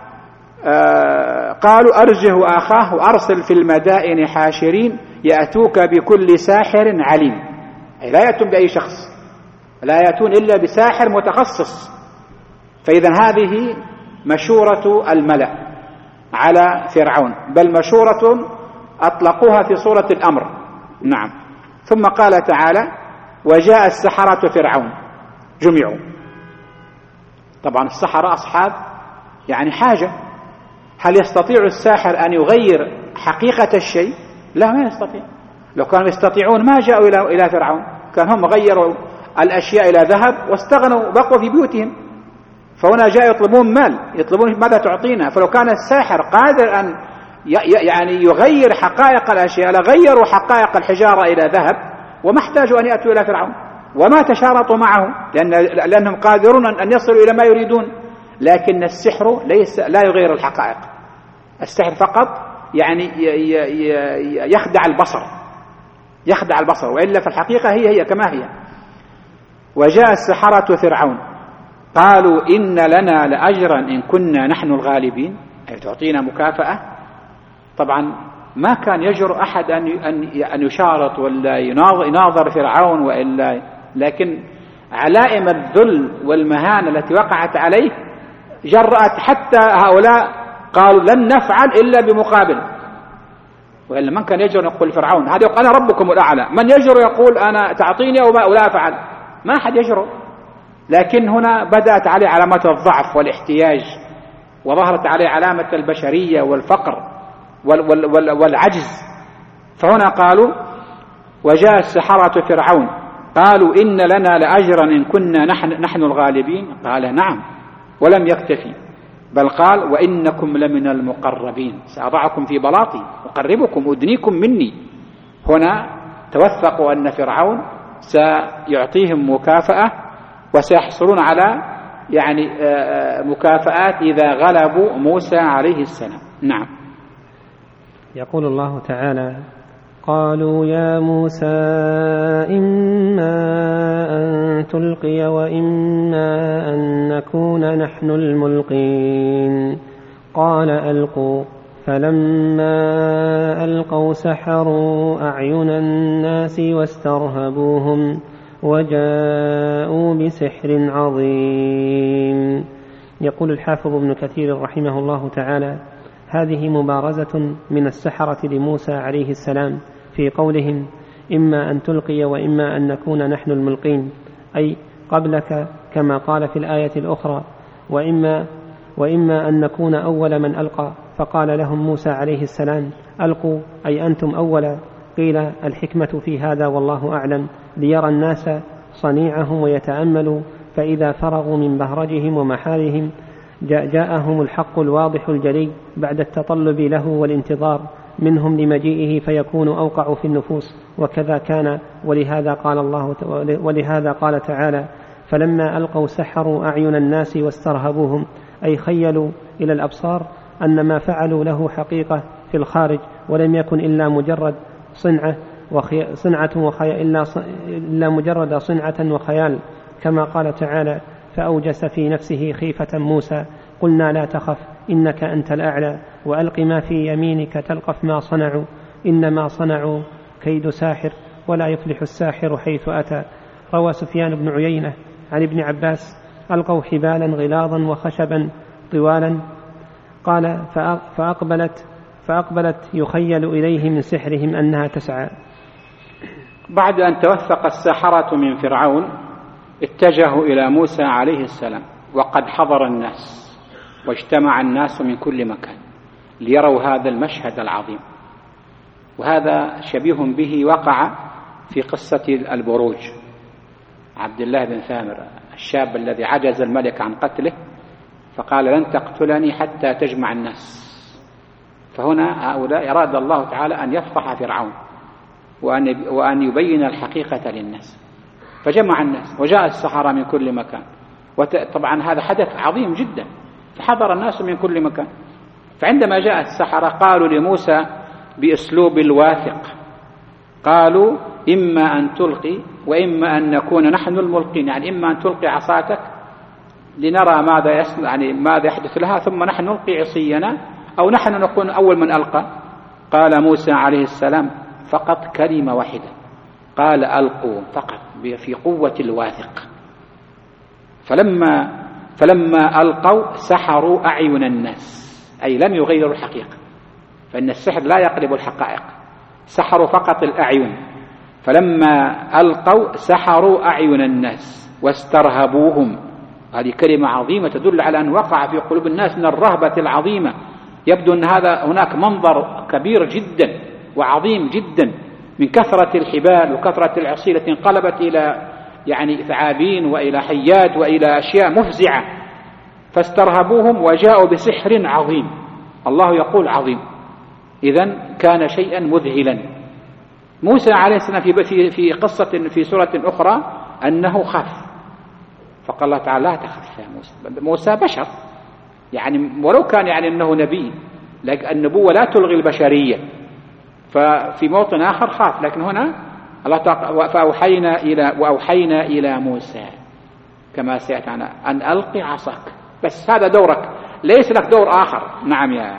Speaker 1: قالوا أرجه وأخاه وأرسل في المدائن حاشرين يأتوك بكل ساحر عليم، أي لا يأتون بأي شخص، لا يأتون إلا بساحر متخصص. فإذا هذه مشورة الملأ على فرعون، بل مشورة أطلقوها في صورة الأمر. نعم. ثم قال تعالى وجاء السحرة فرعون، جمعوا. طبعا السحرة أصحاب يعني حاجة، هل يستطيع الساحر أن يغير حقيقة الشيء؟ لا، ما يستطيع. لو كانوا يستطيعون ما جاءوا إلى فرعون، كان هم غيروا الأشياء إلى ذهب واستغنوا بقوا في بيوتهم. فهنا جاء يطلبون مال، يطلبون ماذا تعطينا. فلو كان الساحر قادر أن يعني يغير حقائق الأشياء لغيروا حقائق الحجارة إلى ذهب وما احتاجوا أن يأتوا إلى فرعون وما تشارطوا معه، لأنهم قادرون أن يصلوا إلى ما يريدون. لكن السحر لا يغير الحقائق، السحر فقط يعني يخدع البصر، وإلا في الحقيقة هي كما هي. وجاء السحرة فرعون قالوا إن لنا لأجرا إن كنا نحن الغالبين، أي تعطينا مكافأة. طبعا ما كان يجرؤ أحد أن يشارط ولا يناظر فرعون وإلا، لكن علائم الذل والمهانة التي وقعت عليه جرأت حتى هؤلاء قالوا لن نفعل إلا بمقابل. وإلا من كان يجرؤ يقول فرعون هذا أنا ربكم الأعلى؟ من يجرؤ يقول أنا تعطيني أو لا أفعل؟ ما أحد يجرؤ. لكن هنا بدأت عليه علامات الضعف والاحتياج، وظهرت عليه علامة البشرية والفقر والعجز. فهنا قالوا وجاء السحرة فرعون قالوا إن لنا لأجرا إن كنا نحن الغالبين. قال نعم، ولم يكتفي بل قال وإنكم لمن المقربين، سأضعكم في بلاطي أقربكم أدنيكم مني. هنا توثقوا أن فرعون سيعطيهم مكافأة وسيحصلون على يعني مكافآت إذا غلبوا موسى عليه السلام. نعم.
Speaker 2: يقول الله تعالى قالوا يا موسى إما أن تلقي وإما أن نكون نحن الملقين. قال ألقوا، فلما ألقوا سحروا أعين الناس واسترهبوهم وجاءوا بسحر عظيم. يقول الحافظ ابن كثير رحمه الله تعالى هذه مبارزة من السحرة لموسى عليه السلام في قولهم إما أن تلقي وإما أن نكون نحن الملقين، أي قبلك كما قال في الآية الأخرى وإما أن نكون أول من ألقى. فقال لهم موسى عليه السلام ألقوا، أي أنتم أولا. قيل الحكمة في هذا والله أعلم ليرى الناس صنيعهم ويتأملوا، فإذا فرغوا من بهرجهم ومحالهم جاءهم الحق الواضح الجلي بعد التطلب له والانتظار منهم لمجيئه فيكون أوقع في النفوس. وكذا كان، ولهذا قال تعالى فلما ألقوا سحروا أعين الناس واسترهبوهم، أي خيلوا إلى الأبصار أن ما فعلوا له حقيقة في الخارج، ولم يكن إلا مجرد إلا مجرد صنعة وخيال، كما قال تعالى: فأوجس في نفسه خيفة موسى قلنا لا تخف إنك أنت الأعلى وألق ما في يمينك تلقف ما صنعوا إنما صنعوا كيد ساحر ولا يفلح الساحر حيث أتى. روى سفيان بن عيينة عن ابن عباس: ألقوا حبالا غلاظا وخشبا طوالا، قال: فأقبلت يخيل إليه من سحرهم أنها تسعى.
Speaker 1: بعد أن توثق السحرة من فرعون اتجهوا إلى موسى عليه السلام، وقد حضر الناس واجتمع الناس من كل مكان ليروا هذا المشهد العظيم. وهذا شبيه به وقع في قصة البروج، عبد الله بن ثامر الشاب الذي عجز الملك عن قتله فقال: لن تقتلني حتى تجمع الناس. فهنا هؤلاء أراد الله تعالى أن يفضح فرعون وأن يبين الحقيقة للناس، فجمع الناس وجاء السحرة من كل مكان. طبعا هذا حدث عظيم جدا، فحضر الناس من كل مكان. فعندما جاء السحرة قالوا لموسى بأسلوب الواثق، قالوا: إما أن تلقي وإما أن نكون نحن الملقين، يعني إما أن تلقي عصاتك لنرى ماذا يحدث لها ثم نحن نلقي عصينا، أو نحن نكون أول من ألقى. قال موسى عليه السلام فقط كلمة واحدة، قال: ألقوا، فقط في قوة الواثق. فلما ألقوا سحروا أعين الناس، أي لم يغيروا الحقيقة، فإن السحر لا يقلب الحقائق، سحروا فقط الأعين. فلما ألقوا سحروا أعين الناس واسترهبوهم. هذه كلمة عظيمة تدل على أن وقع في قلوب الناس من الرهبة العظيمة. يبدو أن هناك منظر كبير جدا وعظيم جدا من كثرة الحبال وكثرة العصي التي انقلبت إلى ثعابين وإلى حيات وإلى أشياء مفزعة، فاسترهبوهم وجاءوا بسحر عظيم. الله يقول عظيم، إذن كان شيئا مذهلا. موسى عليه السلام في قصة في سورة أخرى أنه خاف، فقال الله تعالى: لا تخف يا موسى، موسى بشر، ولو كان أنه نبي، لكن النبوة لا تلغي البشرية. ففي موطن آخر خاف، لكن هنا الله تعالى: وأوحينا إلى موسى كما سيأتي أن ألقي عصاك، بس هذا دورك، ليس لك دور آخر. نعم يا.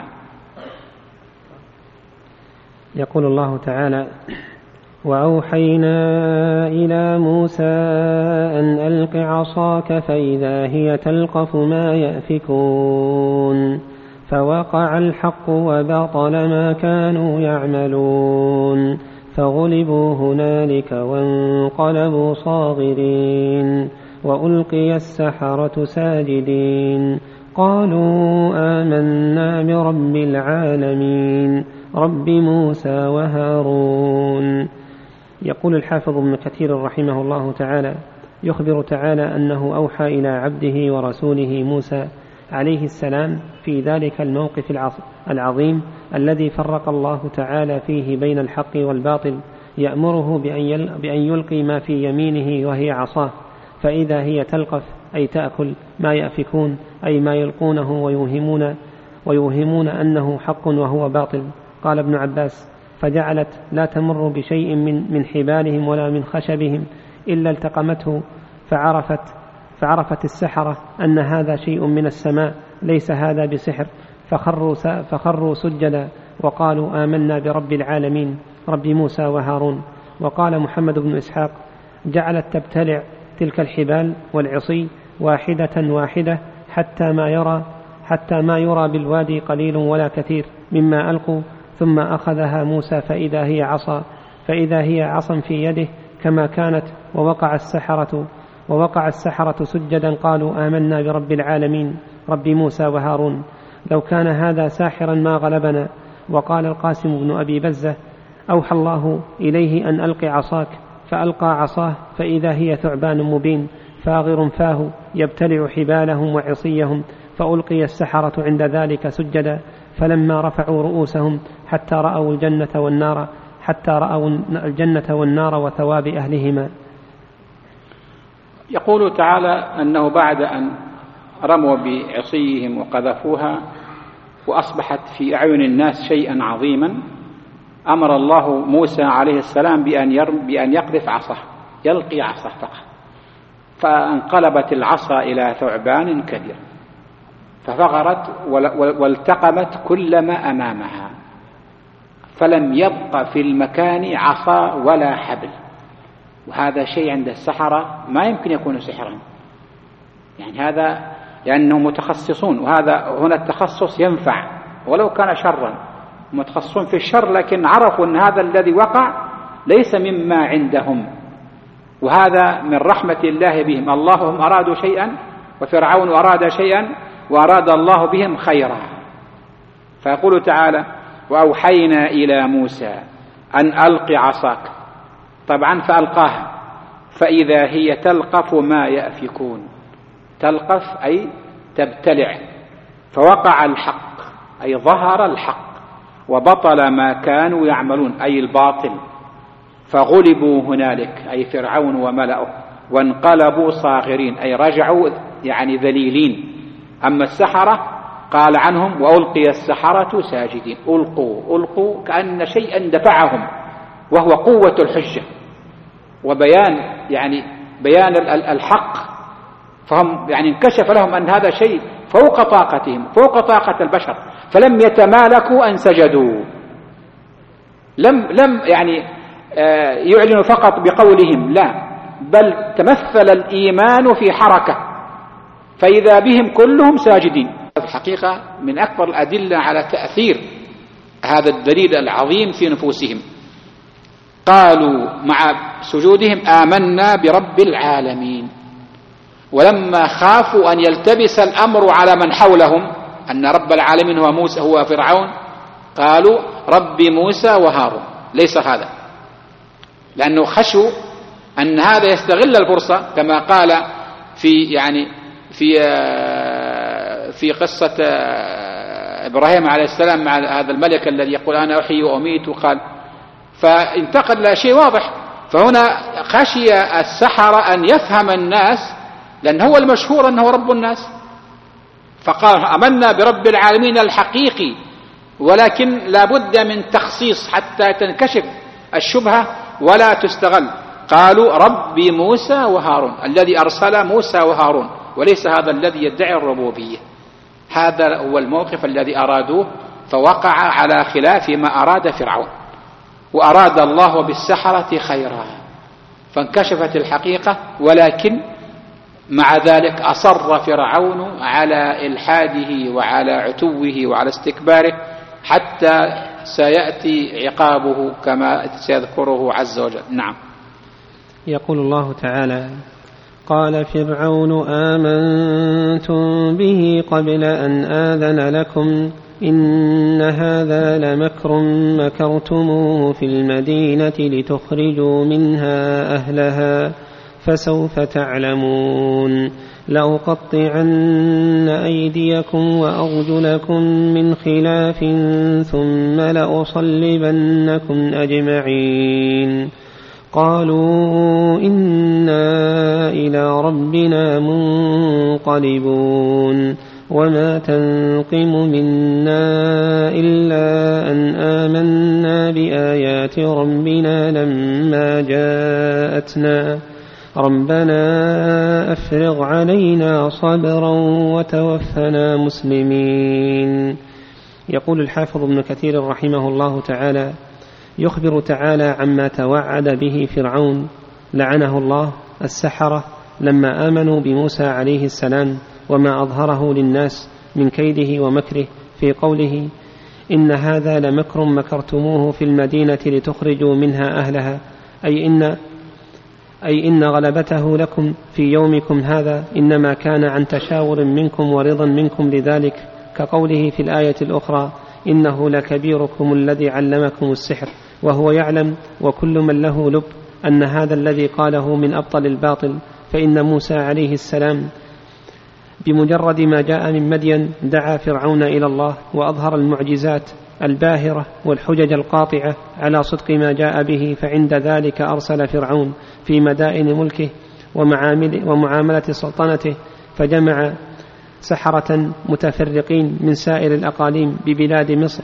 Speaker 2: يقول الله تعالى: وأوحينا إلى موسى أن ألق عصاك فإذا هي تلقف ما يأفكون فوقع الحق وبطل ما كانوا يعملون فغلبوا هنالك وانقلبوا صاغرين وألقي السحرة ساجدين قالوا آمنا برب العالمين رب موسى وهارون. يقول الحافظ ابن كثير رحمه الله تعالى: يخبر تعالى أنه أوحى إلى عبده ورسوله موسى عليه السلام في ذلك الموقف العظيم الذي فرق الله تعالى فيه بين الحق والباطل، يأمره بأن يلقي ما في يمينه وهي عصاه، فإذا هي تلقف أي تأكل ما يأفكون أي ما يلقونه ويوهمون أنه حق وهو باطل. قال ابن عباس: فجعلت لا تمر بشيء من حبالهم ولا من خشبهم إلا التقمته، فعرفت السحرة أن هذا شيء من السماء ليس هذا بسحر، فخروا سجدا وقالوا آمنا برب العالمين رب موسى وهارون. وقال محمد بن إسحاق: جعلت تبتلع تلك الحبال والعصي واحدة واحدة حتى ما يرى بالوادي قليل ولا كثير مما ألقوا، ثم أخذها موسى فإذا هي عصا في يده كما كانت، ووقع السحرة سجدا قالوا آمنا برب العالمين رب موسى وهارون. لو كان هذا ساحرا ما غلبنا. وقال القاسم بن أبي بزة: أوحى الله إليه أن ألقي عصاك، فألقى عصاه فإذا هي ثعبان مبين فاغر فاه يبتلع حبالهم وعصيهم، فألقي السحرة عند ذلك سجدا، فلما رفعوا رؤوسهم حتى رأوا الجنة والنار وثواب أهلهما.
Speaker 1: يقول تعالى أنه بعد أن رموا بعصيهم وقذفوها وأصبحت في أعين الناس شيئا عظيما، أمر الله موسى عليه السلام بأن يقذف عصاه، يلقي عصاه فقط، فانقلبت العصا إلى ثعبان كبير ففغرت والتقمت كل ما أمامها، فلم يبق في المكان عصا ولا حبل. وهذا شيء عند السحرة ما يمكن يكون سحرا، يعني هذا لأنهم متخصصون، وهذا هنا التخصص ينفع ولو كان شرا، متخصصون في الشر لكن عرفوا أن هذا الذي وقع ليس مما عندهم، وهذا من رحمة الله بهم. اللهم أرادوا شيئا وفرعون أراد شيئا وأراد الله بهم خيرا. فيقول تعالى: وأوحينا إلى موسى أن ألق عصاك، طبعا فألقاها فإذا هي تلقف ما يأفكون، تلقف أي تبتلع، فوقع الحق أي ظهر الحق، وبطل ما كانوا يعملون أي الباطل، فغلبوا هنالك أي فرعون وملأه، وانقلبوا صاغرين أي رجعوا يعني ذليلين. أما السحرة قال عنهم: وألقي السحرة ساجدين، ألقوا كأن شيئا دفعهم، وهو قوة الحجة وبيان يعني بيان الحق، فهم يعني انكشف لهم أن هذا شيء فوق طاقتهم، فوق طاقة البشر، فلم يتمالكوا أن سجدوا، لم يعني يعلنوا فقط بقولهم، لا، بل تمثل الإيمان في حركة، فإذا بهم كلهم ساجدين. الحقيقة من أكبر الأدلة على تأثير هذا الدليل العظيم في نفوسهم. قالوا مع سجودهم: آمنا برب العالمين. ولما خافوا أن يلتبس الأمر على من حولهم أن رب العالمين هو موسى هو فرعون، قالوا: رب موسى وهارون. ليس هذا، لأنه خشوا أن هذا يستغل الفرصة، كما قال في قصة إبراهيم عليه السلام مع هذا الملك الذي يقول: أنا أحيي وأميت، وقال فانتقل إلى شيء واضح. فهنا خشي السحرة أن يفهم الناس، لأن هو المشهور أنه رب الناس، فقال: آمنا برب العالمين الحقيقي، ولكن لا بد من تخصيص حتى تنكشف الشبهة ولا تستغل. قالوا: رب موسى وهارون، الذي أرسل موسى وهارون، وليس هذا الذي يدعي الربوبية. هذا هو الموقف الذي أرادوه، فوقع على خلاف ما أراد فرعون، وأراد الله بالسحرة خيرا، فانكشفت الحقيقة. ولكن مع ذلك أصر فرعون على إلحاده وعلى عتوه وعلى استكباره، حتى سيأتي عقابه كما سيذكره عز وجل. نعم.
Speaker 2: يقول الله تعالى: قال فرعون: آمنتم به قبل أن آذن لكم إن هذا لمكر مكرتموه في المدينة لتخرجوا منها أهلها فسوف تعلمون. لأقطعن أيديكم وأرجلكم من خلاف ثم لأصلبنكم أجمعين. قالوا إنا إلى ربنا منقلبون. وما تنقم منا إلا أن آمنا بآيات ربنا لما جاءتنا ربنا أفرغ علينا صبرا وتوفنا مسلمين. يقول الحافظ ابن كثير رحمه الله تعالى: يخبر تعالى عما توعد به فرعون لعنه الله السحرة لما آمنوا بموسى عليه السلام، وما أظهره للناس من كيده ومكره في قوله: إن هذا لمكر مكرتموه في المدينة لتخرجوا منها أهلها، أي إن غلبته لكم في يومكم هذا إنما كان عن تشاور منكم ورضا منكم لذلك، كقوله في الآية الأخرى: إنه لكبيركم الذي علمكم السحر وهو يعلم وكل من له لب أن هذا الذي قاله من أبطل الباطل. فإن موسى عليه السلام بمجرد ما جاء من مدين دعا فرعون إلى الله، وأظهر المعجزات الباهرة والحجج القاطعة على صدق ما جاء به، فعند ذلك أرسل فرعون في مدائن ملكه ومعاملة سلطنته، فجمع سحرة متفرقين من سائر الأقاليم ببلاد مصر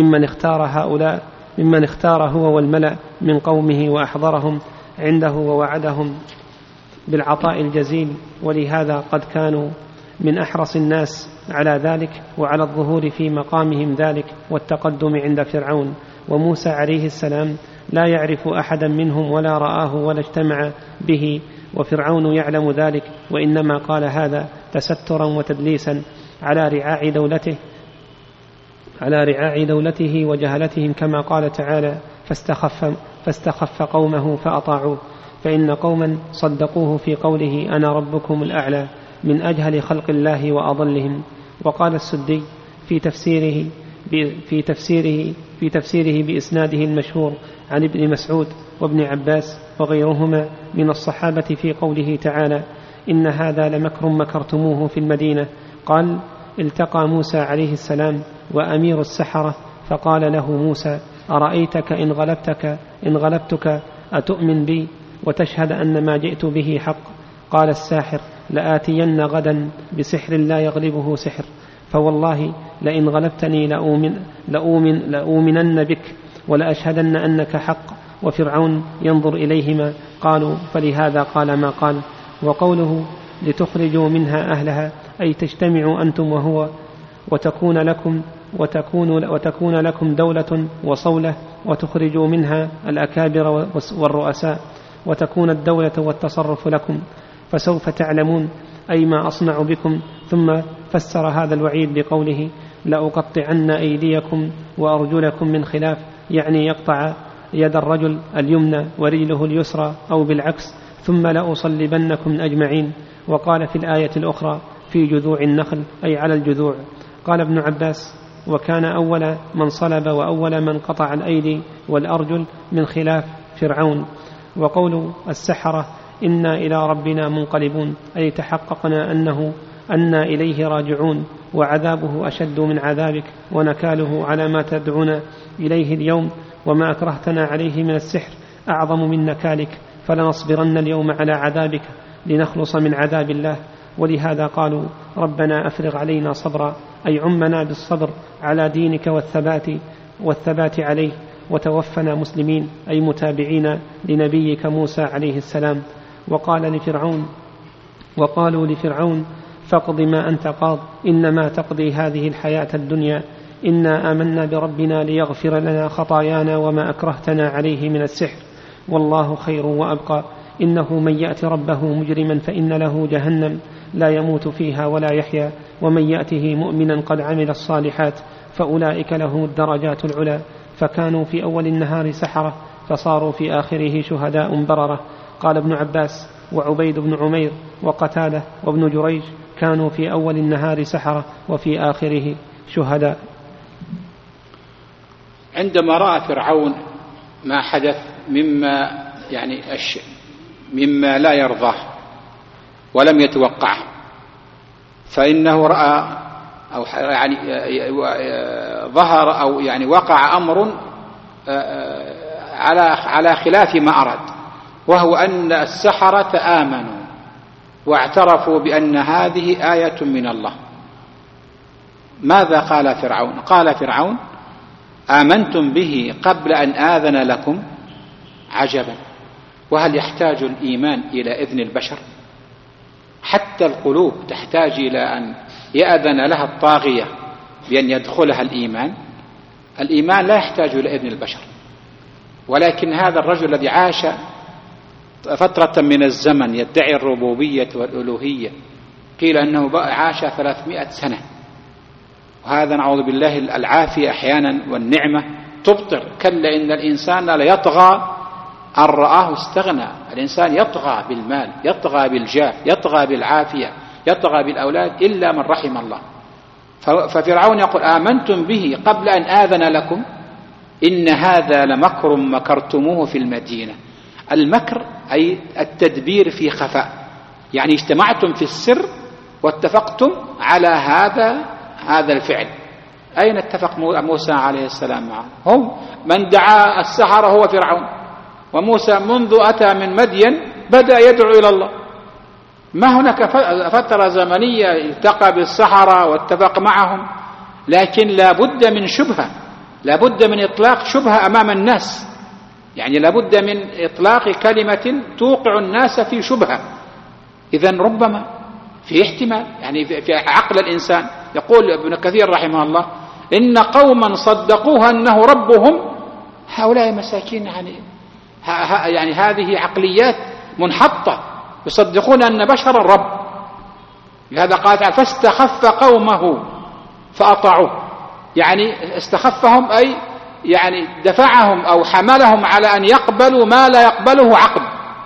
Speaker 2: ممن اختار هو والملأ من قومه وأحضرهم عنده ووعدهم بالعطاء الجزيل، ولهذا قد كانوا من أحرص الناس على ذلك وعلى الظهور في مقامهم ذلك والتقدم عند فرعون. وموسى عليه السلام لا يعرف أحدا منهم ولا رآه ولا اجتمع به، وفرعون يعلم ذلك، وإنما قال هذا تسترا وتدليسا على رعاع دولته وجهلتهم، كما قال تعالى فاستخف قومه فأطاعوه، فإن قوما صدقوه في قوله أنا ربكم الأعلى من أجهل خلق الله وأضلهم. وقال السدي في تفسيره بإسناده المشهور عن ابن مسعود وابن عباس وغيرهما من الصحابة في قوله تعالى إن هذا لمكر مكرتموه في المدينة، قال التقى موسى عليه السلام وأمير السحرة فقال له موسى أرأيتك إن غلبتك أتؤمن بي وتشهد أن ما جئت به حق؟ قال الساحر لآتين غدا بسحر لا يغلبه سحر، فوالله لئن غلبتني لأؤمنن بك ولأشهدن أنك حق. وفرعون ينظر إليهما، قالوا فلهذا قال ما قال. وقوله لتخرجوا منها أهلها أي تجتمعوا أنتم وهو وتكون لكم دولة وصولة، وتخرجوا منها الأكابر والرؤساء، وتكون الدولة والتصرف لكم، فسوف تعلمون أي ما أصنع بكم. ثم فسر هذا الوعيد بقوله لأقطعن أيديكم وأرجلكم من خلاف، يعني يقطع يد الرجل اليمنى ورجله اليسرى أو بالعكس، ثم لأصلبنكم أجمعين. وقال في الآية الأخرى في جذوع النخل أي على الجذوع. قال ابن عباس وكان أول من صلب وأول من قطع الأيدي والأرجل من خلاف فرعون. وقول السحرة إنا إلى ربنا منقلبون أي تحققنا أنا إليه راجعون، وعذابه أشد من عذابك ونكاله على ما تدعون إليه اليوم، وما أكرهتنا عليه من السحر أعظم من نكالك، فلنصبرن اليوم على عذابك لنخلص من عذاب الله. ولهذا قالوا ربنا أفرغ علينا صبرا أي عمنا بالصبر على دينك والثبات عليه، وتوفنا مسلمين أي متابعين لنبيك موسى عليه السلام. وقالوا لفرعون فاقض ما أنت قاض إنما تقضي هذه الحياة الدنيا، إنا آمنا بربنا ليغفر لنا خطايانا وما أكرهتنا عليه من السحر، والله خير وأبقى، إنه من يأت ربه مجرما فإن له جهنم لا يموت فيها ولا يحيا، ومن يأته مؤمنا قد عمل الصالحات فأولئك له الدرجات العلى. فكانوا في أول النهار سحرة فصاروا في آخره شهداء بررة. قال ابن عباس وعبيد بن عمير وقتادة وابن جريج كانوا في أول النهار سحرة وفي آخره شهداء.
Speaker 1: عندما رأى فرعون ما حدث مما لا يرضاه ولم يتوقعه، فإنه رأى أو ظهر أو وقع أمر على خلاف ما أراد، وهو أن السحرة آمنوا واعترفوا بأن هذه آية من الله. ماذا قال فرعون؟ قال فرعون آمنتم به قبل أن آذن لكم؟ عجبا، وهل يحتاج الإيمان إلى إذن البشر؟ حتى القلوب تحتاج إلى أن يأذن لها الطاغية بأن يدخلها الإيمان لا يحتاج إلى إذن البشر. ولكن هذا الرجل الذي عاش فترة من الزمن يدعي الربوبية والألوهية، قيل أنه عاش 300 سنة، وهذا نعوذ بالله العافية أحيانا والنعمة تبطر. كلا إن الإنسان لا يطغى أن رآه استغنى. الإنسان يطغى بالمال، يطغى بالجاه، يطغى بالعافية، يطغى بالأولاد إلا من رحم الله. ففرعون يقول آمنتم به قبل أن آذن لكم إن هذا لمكر مكرتموه في المدينة. المكر أي التدبير في خفاء، يعني اجتمعتم في السر واتفقتم على هذا الفعل. أين اتفق موسى عليه السلام معه؟ هم من دعا السحرة هو فرعون، وموسى منذ أتى من مدين بدأ يدعو إلى الله، ما هناك فترة زمنية التقى بالسحرة واتفق معهم، لكن لا بد من شبهة، لا بد من إطلاق شبهة أمام الناس، يعني لا بد من إطلاق كلمة توقع الناس في شبهة. إذن ربما في احتمال، يعني في عقل الإنسان. يقول ابن كثير رحمه الله: إن قوما صدقوه أنه ربهم، هؤلاء مساكين، يعني هذه عقليات منحطة، يصدقون أن بشرا رب. لهذا قال تعالى: فاستخف قومه فأطاعوه، يعني استخفهم أي يعني دفعهم أو حملهم على أن يقبلوا ما لا يقبله عقل.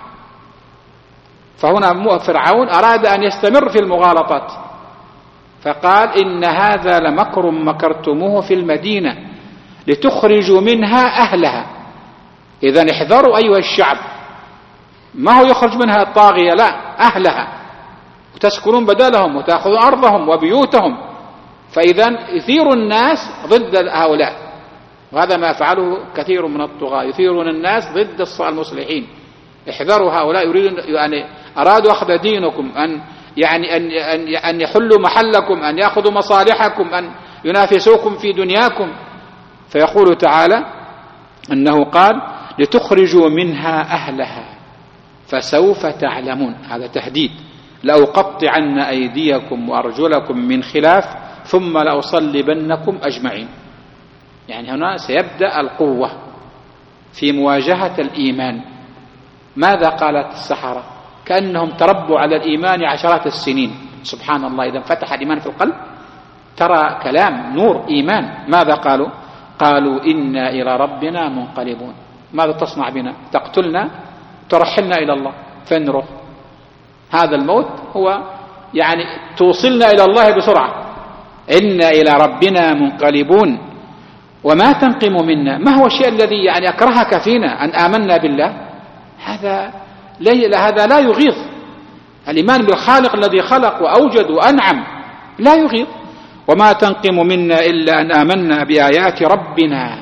Speaker 1: فهنا فرعون أراد أن يستمر في المغالطات، فقال: إن هذا لمكر مكرتموه في المدينة لتخرجوا منها أهلها. إذن احذروا أيها الشعب، ما هو يخرج منها الطاغية، لا، أهلها، وتسكنون بدلهم وتأخذون أرضهم وبيوتهم. فإذن يثير الناس ضد هؤلاء، وهذا ما فعله كثير من الطغاة، يثيرون الناس ضد المصلحين. احذروا هؤلاء، يريدون يعني أرادوا أخذ دينكم، أن يحلوا محلكم، أن يأخذوا مصالحكم، أن ينافسوكم في دنياكم. فيقول تعالى أنه قال: لتخرجوا منها أهلها فسوف تعلمون. هذا تهديد: لأقطعن أيديكم وأرجلكم من خلاف ثم لأصلبنكم أجمعين. يعني هنا سيبدأ القوة في مواجهة الإيمان. ماذا قالت السحرة؟ كأنهم تربوا على الإيمان عشرات السنين. سبحان الله، إذا فتح الإيمان في القلب ترى كلام نور إيمان. ماذا قالوا؟ قالوا: إنا إلى ربنا منقلبون. ماذا تصنع بنا؟ تقتلنا، ترحلنا إلى الله، فين نروح؟ هذا الموت هو يعني توصلنا إلى الله بسرعة. إنا إلى ربنا منقلبون وما تنقم منا. ما هو الشيء الذي يعني أكرهك فينا؟ أن آمنا بالله. هذا لا يغيظ. الإيمان بالخالق الذي خلق وأوجد وأنعم لا يغيظ. وما تنقم منا إلا أن آمنا بآيات ربنا.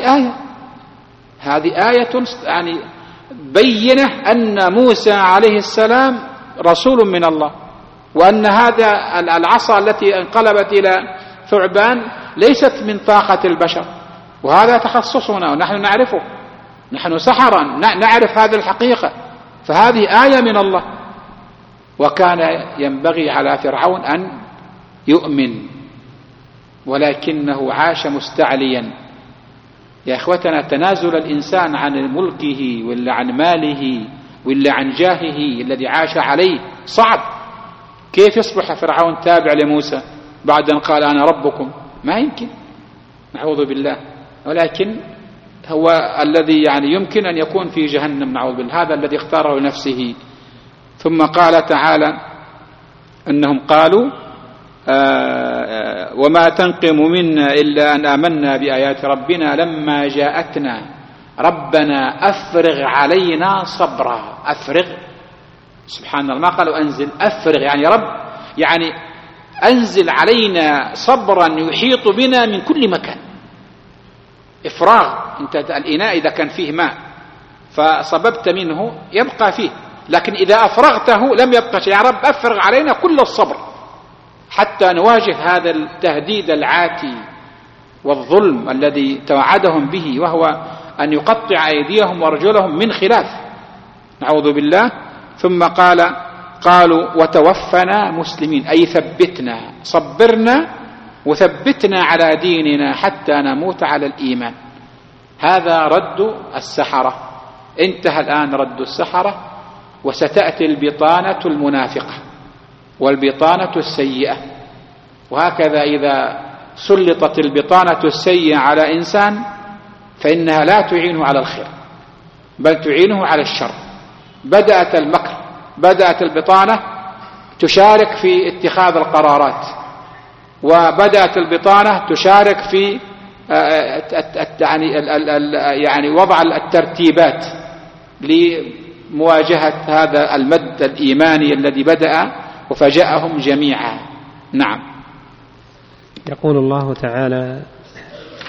Speaker 1: هذه آية يعني بينة أن موسى عليه السلام رسول من الله، وأن هذا العصا التي انقلبت إلى ثعبان ليست من طاقة البشر، وهذا تخصصنا ونحن نعرفه، نحن سحرا نعرف هذه الحقيقة. فهذه آية من الله. وكان ينبغي على فرعون أن يؤمن، ولكنه عاش مستعليا. يا إخوتنا، تنازل الإنسان عن ملكه ولا عن ماله ولا عن جاهه الذي عاش عليه صعب. كيف يصبح فرعون تابع لموسى بعد أن قال أنا ربكم؟ ما يمكن، نعوذ بالله. ولكن هو الذي يعني يمكن أن يكون في جهنم، نعوذ بالله، هذا الذي اختاره لنفسه. ثم قال تعالى أنهم قالوا: وما تنقم منا إلا أن آمنا بآيات ربنا لما جاءتنا ربنا أفرغ علينا صبرا. أفرغ، سبحان الله، ما قالوا أنزل، أفرغ يعني رب، يعني أنزل علينا صبرا يحيط بنا من كل مكان. إفراغ، أنت الإناء إذا كان فيه ماء فصببت منه يبقى فيه، لكن إذا أفرغته لم يبقى شيء. يا رب أفرغ علينا كل الصبر حتى نواجه هذا التهديد العاتي والظلم الذي توعدهم به، وهو أن يقطع أيديهم وأرجلهم من خلاف، نعوذ بالله. ثم قالوا: وتوفنا مسلمين، أي ثبتنا، صبرنا وثبتنا على ديننا حتى نموت على الإيمان. هذا رد السحرة. انتهى الآن رد السحرة، وستأتي البطانة المنافقة والبطانة السيئة. وهكذا إذا سلطت البطانة السيئة على إنسان فإنها لا تعينه على الخير، بل تعينه على الشر. بدأت المكر، بدأت البطانة تشارك في اتخاذ القرارات، وبدأت البطانة تشارك في يعني وضع الترتيبات لمواجهة هذا المد الإيماني الذي بدأ وفجأهم جميعا. نعم.
Speaker 2: يقول الله تعالى: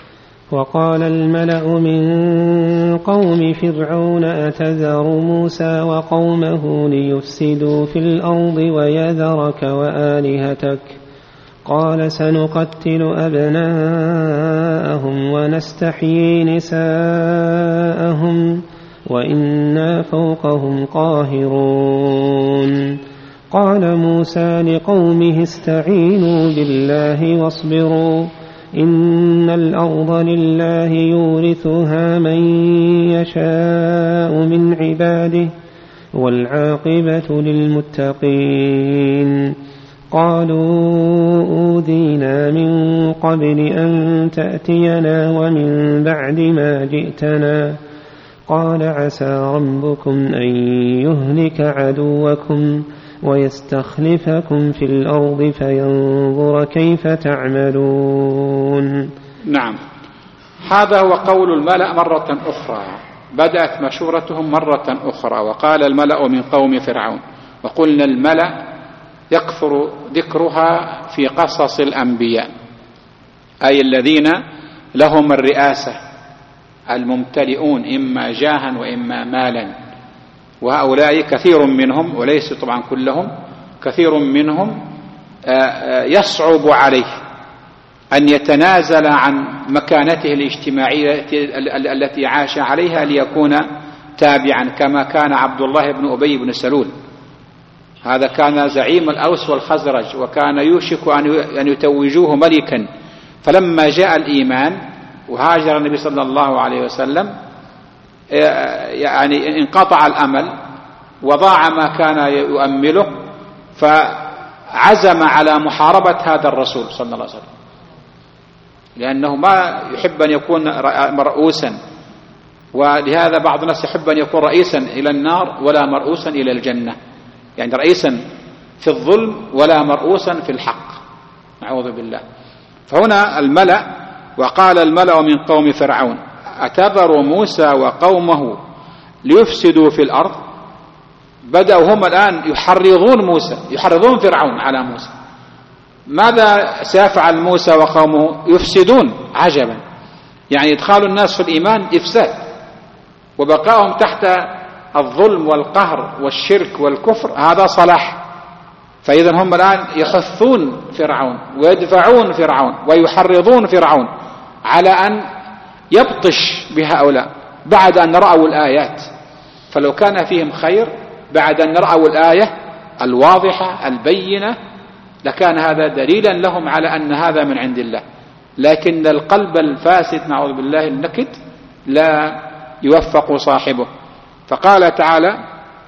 Speaker 2: وقال الملأ من قوم فرعون أتذر موسى وقومه ليفسدوا في الأرض ويذرك وآلهتك قال سنقتل أبناءهم ونستحيي نساءهم وإنا فوقهم قاهرون قال موسى لقومه استعينوا بالله واصبروا إن الأرض لله يورثها من يشاء من عباده والعاقبة للمتقين قالوا أوذينا من قبل أن تأتينا ومن بعد ما جئتنا قال عسى ربكم أن يهلك عدوكم ويستخلفكم في الأرض فينظر كيف تعملون.
Speaker 1: نعم، هذا هو قول الملأ مرة أخرى، بدأت مشورتهم مرة أخرى. وقال الملأ من قوم فرعون، وقلنا الملأ يكثر ذكرها في قصص الأنبياء، أي الذين لهم الرئاسة الممتلئون إما جاها وإما مالا، وهؤلاء كثير منهم وليس طبعا كلهم، كثير منهم يصعب عليه أن يتنازل عن مكانته الاجتماعية التي عاش عليها ليكون تابعا، كما كان عبد الله بن أبي بن سلول. هذا كان زعيم الأوس والخزرج، وكان يوشك أن يتوجوه ملكا، فلما جاء الإيمان وهاجر النبي صلى الله عليه وسلم يعني انقطع الأمل وضاع ما كان يؤمله، فعزم على محاربة هذا الرسول صلى الله عليه وسلم، لأنه ما يحب أن يكون مرؤوسا، ولهذا بعض الناس يحب أن يكون رئيسا إلى النار ولا مرؤوسا إلى الجنة، يعني رئيسا في الظلم ولا مرؤوسا في الحق، نعوذ بالله. فهنا الملأ، وقال الملأ من قوم فرعون أتذر موسى وقومه ليفسدوا في الأرض. بدأوا هم الآن يحرضون موسى، يحرضون فرعون على موسى. ماذا سيفعل موسى وقومه؟ يفسدون. عجبا، يعني إدخال الناس في الإيمان إفساد، وبقائهم تحت الظلم والقهر والشرك والكفر هذا صلاح. فإذا هم الآن يحثون فرعون ويدفعون فرعون ويحرضون فرعون على أن يبطش بهؤلاء بعد أن رأوا الآيات. فلو كان فيهم خير بعد أن رأوا الآية الواضحة البينة لكان هذا دليلا لهم على أن هذا من عند الله، لكن القلب الفاسد نعوذ بالله النكد لا يوفق صاحبه. فقال تعالى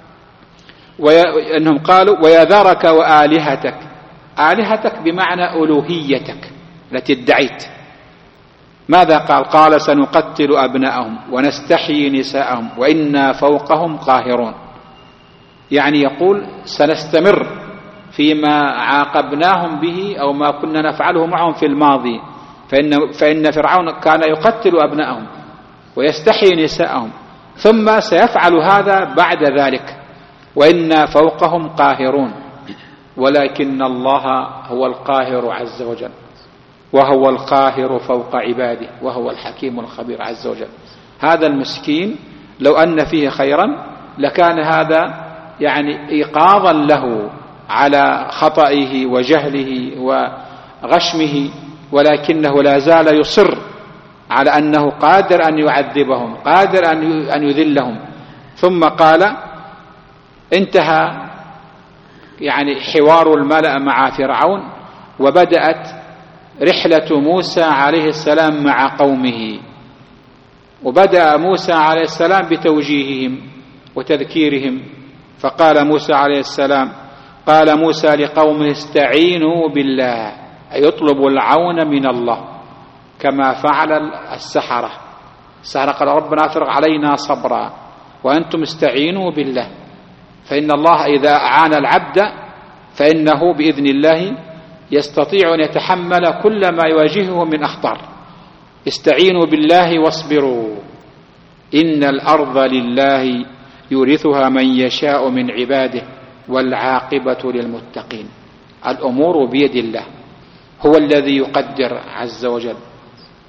Speaker 1: أنهم قالوا ويذرك وآلهتك. آلهتك بمعنى ألوهيتك التي ادعيت. ماذا قال؟ قال سنقتل أبناءهم ونستحيي نساءهم وإنا فوقهم قاهرون، يعني يقول سنستمر فيما عاقبناهم به أو ما كنا نفعله معهم في الماضي، فإن فرعون كان يقتل أبناءهم ويستحيي نساءهم، ثم سيفعل هذا بعد ذلك، وإنا فوقهم قاهرون. ولكن الله هو القاهر عز وجل، وهو القاهر فوق عباده، وهو الحكيم الخبير عز وجل. هذا المسكين لو أن فيه خيرا لكان هذا يعني إيقاظا له على خطئه وجهله وغشمه، ولكنه لا زال يصر على أنه قادر أن يعذبهم، قادر أن يذلهم. ثم قال انتهى يعني حوار الملأ مع فرعون، وبدأت رحلة موسى عليه السلام مع قومه. وبدأ موسى عليه السلام بتوجيههم وتذكيرهم، فقال موسى عليه السلام قال موسى لقومه استعينوا بالله، أي يطلبوا العون من الله كما فعل السحرة. قال ربنا افرغ علينا صبرا وأنتم استعينوا بالله، فإن الله إذا أعان العبد فإنه بإذن الله يستطيع أن يتحمل كل ما يواجهه من أخطار. استعينوا بالله واصبروا إن الأرض لله يورثها من يشاء من عباده والعاقبة للمتقين. الأمور بيد الله، هو الذي يقدر عز وجل،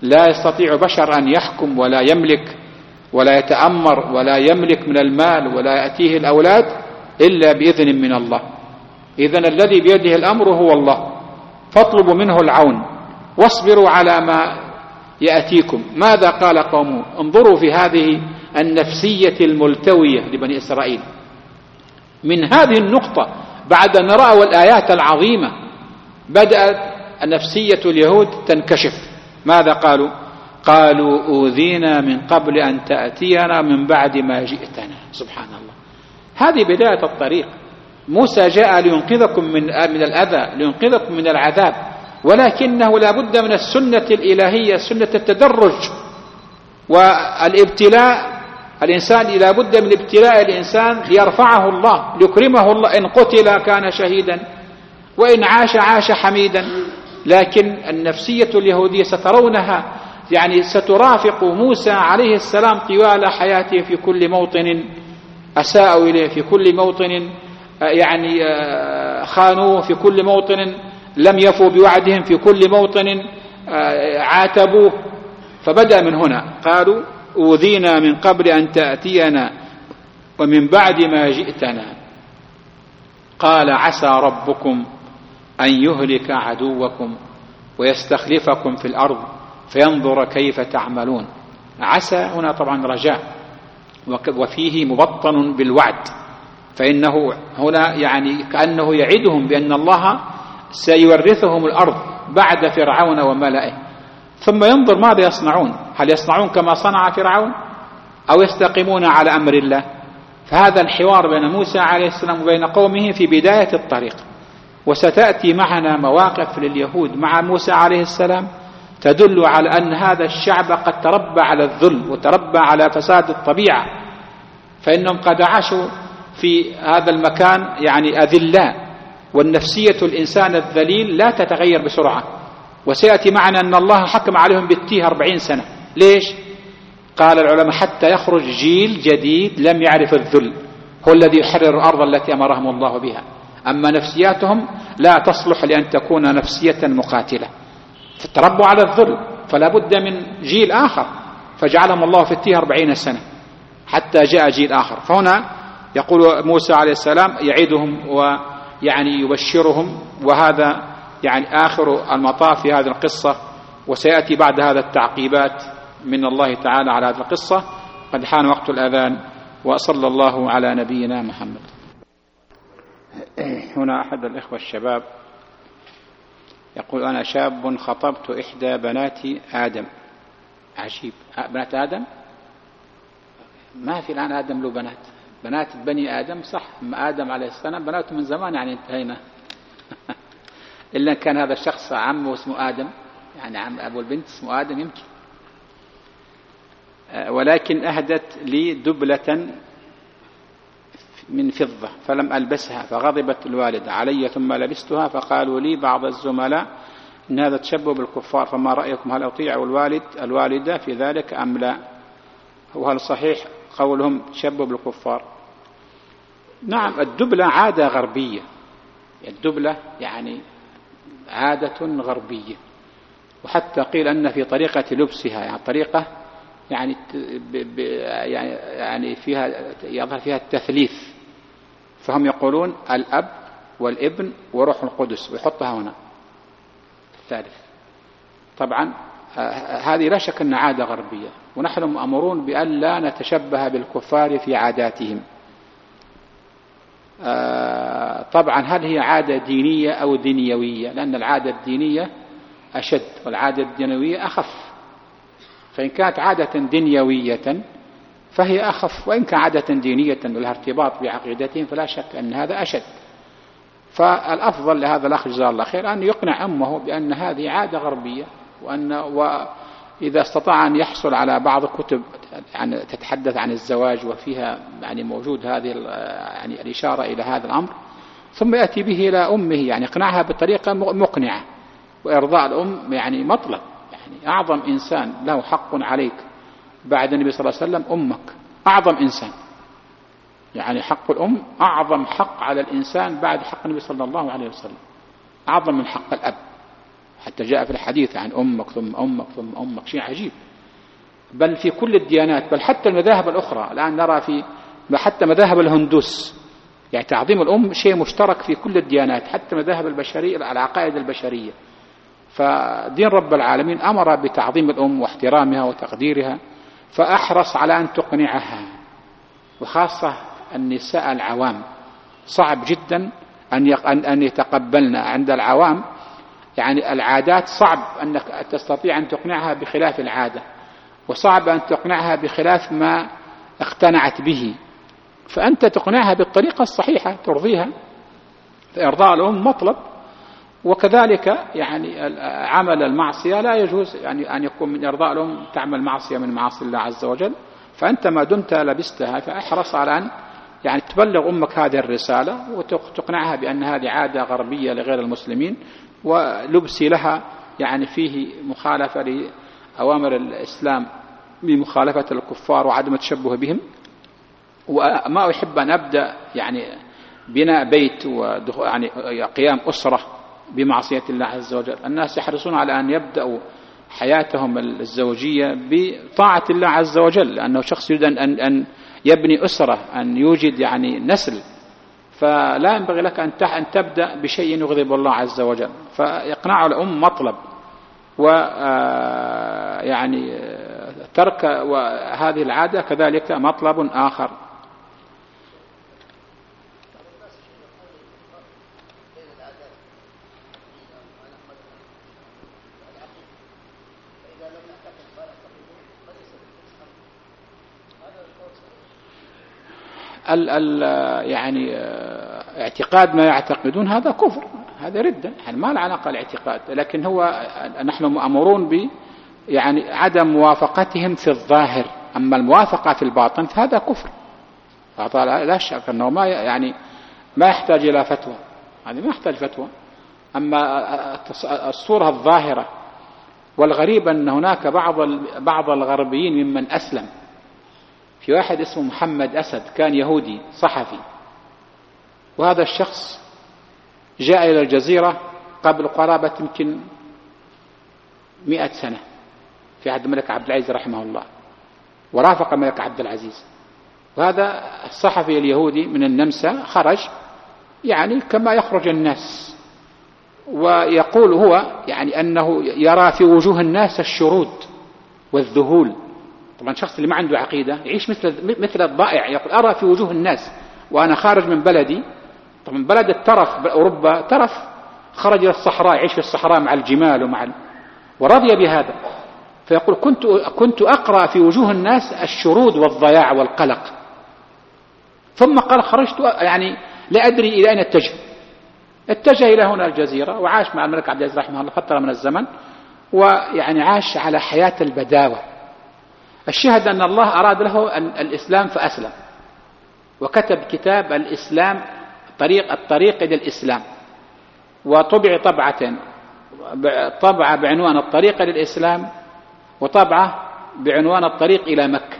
Speaker 1: لا يستطيع بشر أن يحكم ولا يملك ولا يتأمر ولا يملك من المال ولا يأتيه الأولاد إلا بإذن من الله. إذن الذي بيده الأمر هو الله، فاطلبوا منه العون واصبروا على ما يأتيكم. ماذا قال قومه؟ انظروا في هذه النفسية الملتوية لبني إسرائيل. من هذه النقطة بعد أن رأوا الآيات العظيمة بدأت نفسية اليهود تنكشف. ماذا قالوا؟ قالوا أوذينا من قبل أن تأتينا من بعد ما جئتنا. سبحان الله، هذه بداية الطريق. موسى جاء لينقذكم من الأذى، لينقذكم من العذاب، ولكنه لا بد من السنة الإلهية، سنة التدرج والابتلاء. الإنسان لا بد من ابتلاء الإنسان ليرفعه الله، ليكرمه الله. إن قتل كان شهيدا وإن عاش عاش حميدا. لكن النفسية اليهودية سترونها، يعني سترافق موسى عليه السلام طوال حياته في كل موطن أساءوا إليه، في كل موطن يعني خانوه، في كل موطن لم يفوا بوعدهم، في كل موطن عاتبوه. فبدأ من هنا، قالوا أوذينا من قبل أن تأتينا ومن بعد ما جئتنا. قال عسى ربكم أن يهلك عدوكم ويستخلفكم في الأرض فينظر كيف تعملون. عسى هنا طبعا رجاء، وفيه مبطن بالوعد، فإنه هنا يعني كأنه يعدهم بأن الله سيورثهم الأرض بعد فرعون وملئه، ثم ينظر ماذا يصنعون، هل يصنعون كما صنع فرعون أو يستقيمون على أمر الله. فهذا الحوار بين موسى عليه السلام وبين قومه في بداية الطريق. وستأتي معنا مواقف لليهود مع موسى عليه السلام تدل على أن هذا الشعب قد تربى على الذل وتربى على فساد الطبيعة، فإنهم قد عاشوا في هذا المكان يعني أذلاء، والنفسية الإنسان الذليل لا تتغير بسرعة. وسيأتي معنا أن الله حكم عليهم بالتيه 40 سنة. ليش؟ قال العلماء حتى يخرج جيل جديد لم يعرف الذل، هو الذي يحرر الأرض التي أمرهم الله بها. أما نفسياتهم لا تصلح لأن تكون نفسية مقاتلة، فتربوا على الذل، فلا بد من جيل آخر، فجعلهم الله في التيه 40 سنة حتى جاء جيل آخر. فهنا يقول موسى عليه السلام يعيدهم ويعني يبشرهم، وهذا يعني آخر المطاف في هذه القصة. وسيأتي بعد هذا التعقيبات من الله تعالى على هذه القصة. قد حان وقت الأذان، وصلى الله على نبينا محمد. هنا أحد الإخوة الشباب يقول أنا شاب خطبت إحدى بنات آدم. عجيب، بنات آدم؟ ما في الآن آدم له بنات بني آدم صح، أما آدم عليه السلام بناته من زمان يعني انتهينا. إلا كان هذا الشخص عمه اسمه آدم، يعني عم أبو البنت اسمه آدم يمكن. ولكن أهدت لي دبلة من فضة فلم ألبسها، فغضبت الوالدة علي ثم لبستها، فقالوا لي بعض الزملاء إن هذا تشبه بالكفار، فما رأيكم، هل أطيع الوالدة في ذلك أم لا؟ وهل صحيح قولهم تشبه بالكفار؟ نعم، الدبلة عادة غربية، الدبلة يعني عادة غربية، وحتى قيل أن في طريقة لبسها يعني طريقة يعني فيها يظهر فيها التثليث، فهم يقولون الأب والابن وروح القدس ويحطها هنا الثالث. طبعا هذه لا شك أن عادة غربية، ونحن مأمورون بأن لا نتشبه بالكفار في عاداتهم. طبعا هل هي عادة دينية أو دنيوية؟ لأن العادة الدينية أشد والعادة الدنيوية أخف، فإن كانت عادة دنيوية فهي أخف، وإن كانت عادة دينية ولها ارتباط بعقيدتهم فلا شك أن هذا أشد. فالأفضل لهذا الأخ جزاه الله خير أن يقنع أمه بأن هذه عادة غربية، وإذا استطاع أن يحصل على بعض كتب يعني تتحدث عن الزواج وفيها يعني موجود هذه يعني الإشارة إلى هذا الأمر، ثم يأتي به إلى أمه، يعني يقنعها بطريقة مقنعة. وإرضاء الأم يعني مطلب، يعني أعظم إنسان له حق عليك بعد النبي صلى الله عليه وسلم أمك، أعظم إنسان، يعني حق الأم أعظم حق على الإنسان بعد حق النبي صلى الله عليه وسلم، أعظم من حق الأب. حتى جاء في الحديث عن أمك ثم أمك ثم أمك، شيء عجيب. بل في كل الديانات، بل حتى المذاهب الأخرى الآن نرى في حتى مذاهب الهندوس، يعني تعظيم الأم شيء مشترك في كل الديانات، حتى مذاهب البشرية، العقائد البشرية. فدين رب العالمين أمر بتعظيم الأم واحترامها وتقديرها، فأحرص على أن تقنعها، وخاصة النساء العوام. صعب جدا أن يتقبلن عند العوام، يعني العادات صعب أنك تستطيع أن تقنعها بخلاف العادة، وصعب أن تقنعها بخلاف ما اقتنعت به، فأنت تقنعها بالطريقة الصحيحة ترضيها. فإرضاء الأم مطلب. وكذلك يعني عمل المعصية لا يجوز يعني أن يكون من إرضاء الأم تعمل معصية من معاصي الله عز وجل. فأنت ما دمت لبستها فاحرص على أن يعني تبلغ أمك هذه الرسالة وتقنعها بأن هذه عادة غربية لغير المسلمين، ولبسي لها يعني فيه مخالفة لأوامر الإسلام بمخالفة الكفار وعدم التشبه بهم. وما أحب أن أبدأ يعني بناء بيت يعني قيام أسرة بمعصية الله عز وجل. الناس يحرصون على أن يبدأوا حياتهم الزوجية بطاعة الله عز وجل، لأنه شخص يريد أن يبني أسرة، أن يوجد يعني نسل، فلا ينبغي لك أن تبدأ بشيء يغضب الله عز وجل. فإقناع الأم مطلب، ويعني ترك هذه العادة كذلك مطلب آخر. يعني اعتقاد ما يعتقدون هذا كفر، هذا ردة، يعني ما له علاقة الاعتقاد، لكن هو نحن مأمورون ب يعني عدم موافقتهم في الظاهر، أما الموافقة في الباطن فهذا كفر. لا شك أنه ما يحتاج إلى فتوى، هذه ما يحتاج فتوى. أما الصورة الظاهرة، والغريب أن هناك بعض الغربيين ممن أسلم. في واحد اسمه محمد أسد كان يهودي صحفي، وهذا الشخص جاء إلى الجزيرة قبل قرابة يمكن 100 سنة في عهد الملك عبد العزيز رحمه الله، ورافق الملك عبد العزيز. وهذا الصحفي اليهودي من النمسا خرج يعني كما يخرج الناس، ويقول هو يعني أنه يرى في وجوه الناس الشرود والذهول. طبعا شخص اللي ما عنده عقيدة يعيش مثل الضائع، يقول أرى في وجوه الناس وأنا خارج من بلدي. طبعا بلد الترف بأوروبا ترف، خرج إلى الصحراء يعيش في الصحراء مع الجمال ورضي بهذا. فيقول كنت أقرأ في وجوه الناس الشرود والضياع والقلق، ثم قال خرجت يعني لا أدري إلى أين اتجه إلى هنا الجزيرة، وعاش مع الملك عبد العزيز رحمه الله فترة من الزمن، ويعني عاش على حياة البداوة. الشاهد أن الله أراد له الإسلام فأسلم، وكتب كتاب الإسلام الطريق إلى الإسلام، وطبع طبعة بعنوان الطريق إلى الإسلام، وطبعة بعنوان الطريق إلى مكة.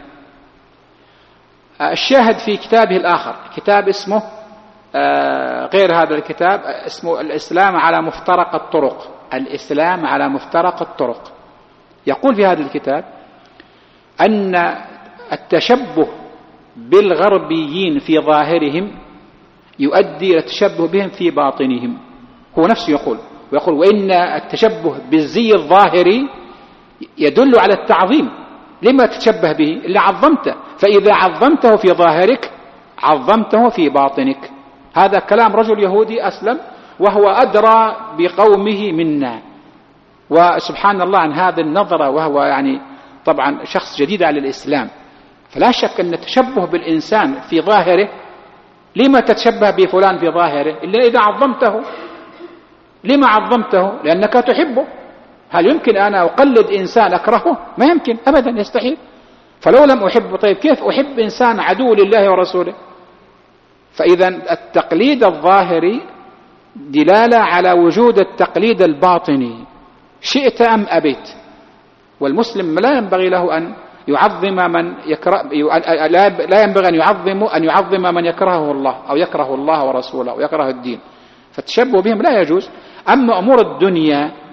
Speaker 1: الشاهد في كتابه الآخر كتاب اسمه غير هذا الكتاب، اسمه الإسلام على مفترق الطرق. الإسلام على مفترق الطرق. يقول في هذا الكتاب أن التشبه بالغربيين في ظاهرهم يؤدي إلى التشبه بهم في باطنهم. هو نفسه يقول وإن التشبه بالزي الظاهري يدل على التعظيم. لما تتشبه به؟ اللي عظمته، فإذا عظمته في ظاهرك عظمته في باطنك. هذا كلام رجل يهودي أسلم وهو أدرى بقومه منا، وسبحان الله عن هذه النظرة، وهو يعني طبعا شخص جديد على الإسلام. فلا شك أن التشبه بالإنسان في ظاهره، لما تتشبه بفلان في ظاهره إلا إذا عظمته. لما عظمته؟ لأنك تحبه. هل يمكن أنا أقلد إنسان أكرهه؟ ما يمكن أبدا، يستحيل. فلو لم أحبه طيب كيف أحب إنسان عدو لله ورسوله؟ فإذا التقليد الظاهري دلالة على وجود التقليد الباطني شئت أم أبيت. والمسلم لا ينبغي له أن يعظم من يكره، لا ينبغي أن يعظم من يكرهه الله أو يكره الله ورسوله أو يكره الدين، فالتشبه بهم لا يجوز. أما أمور الدنيا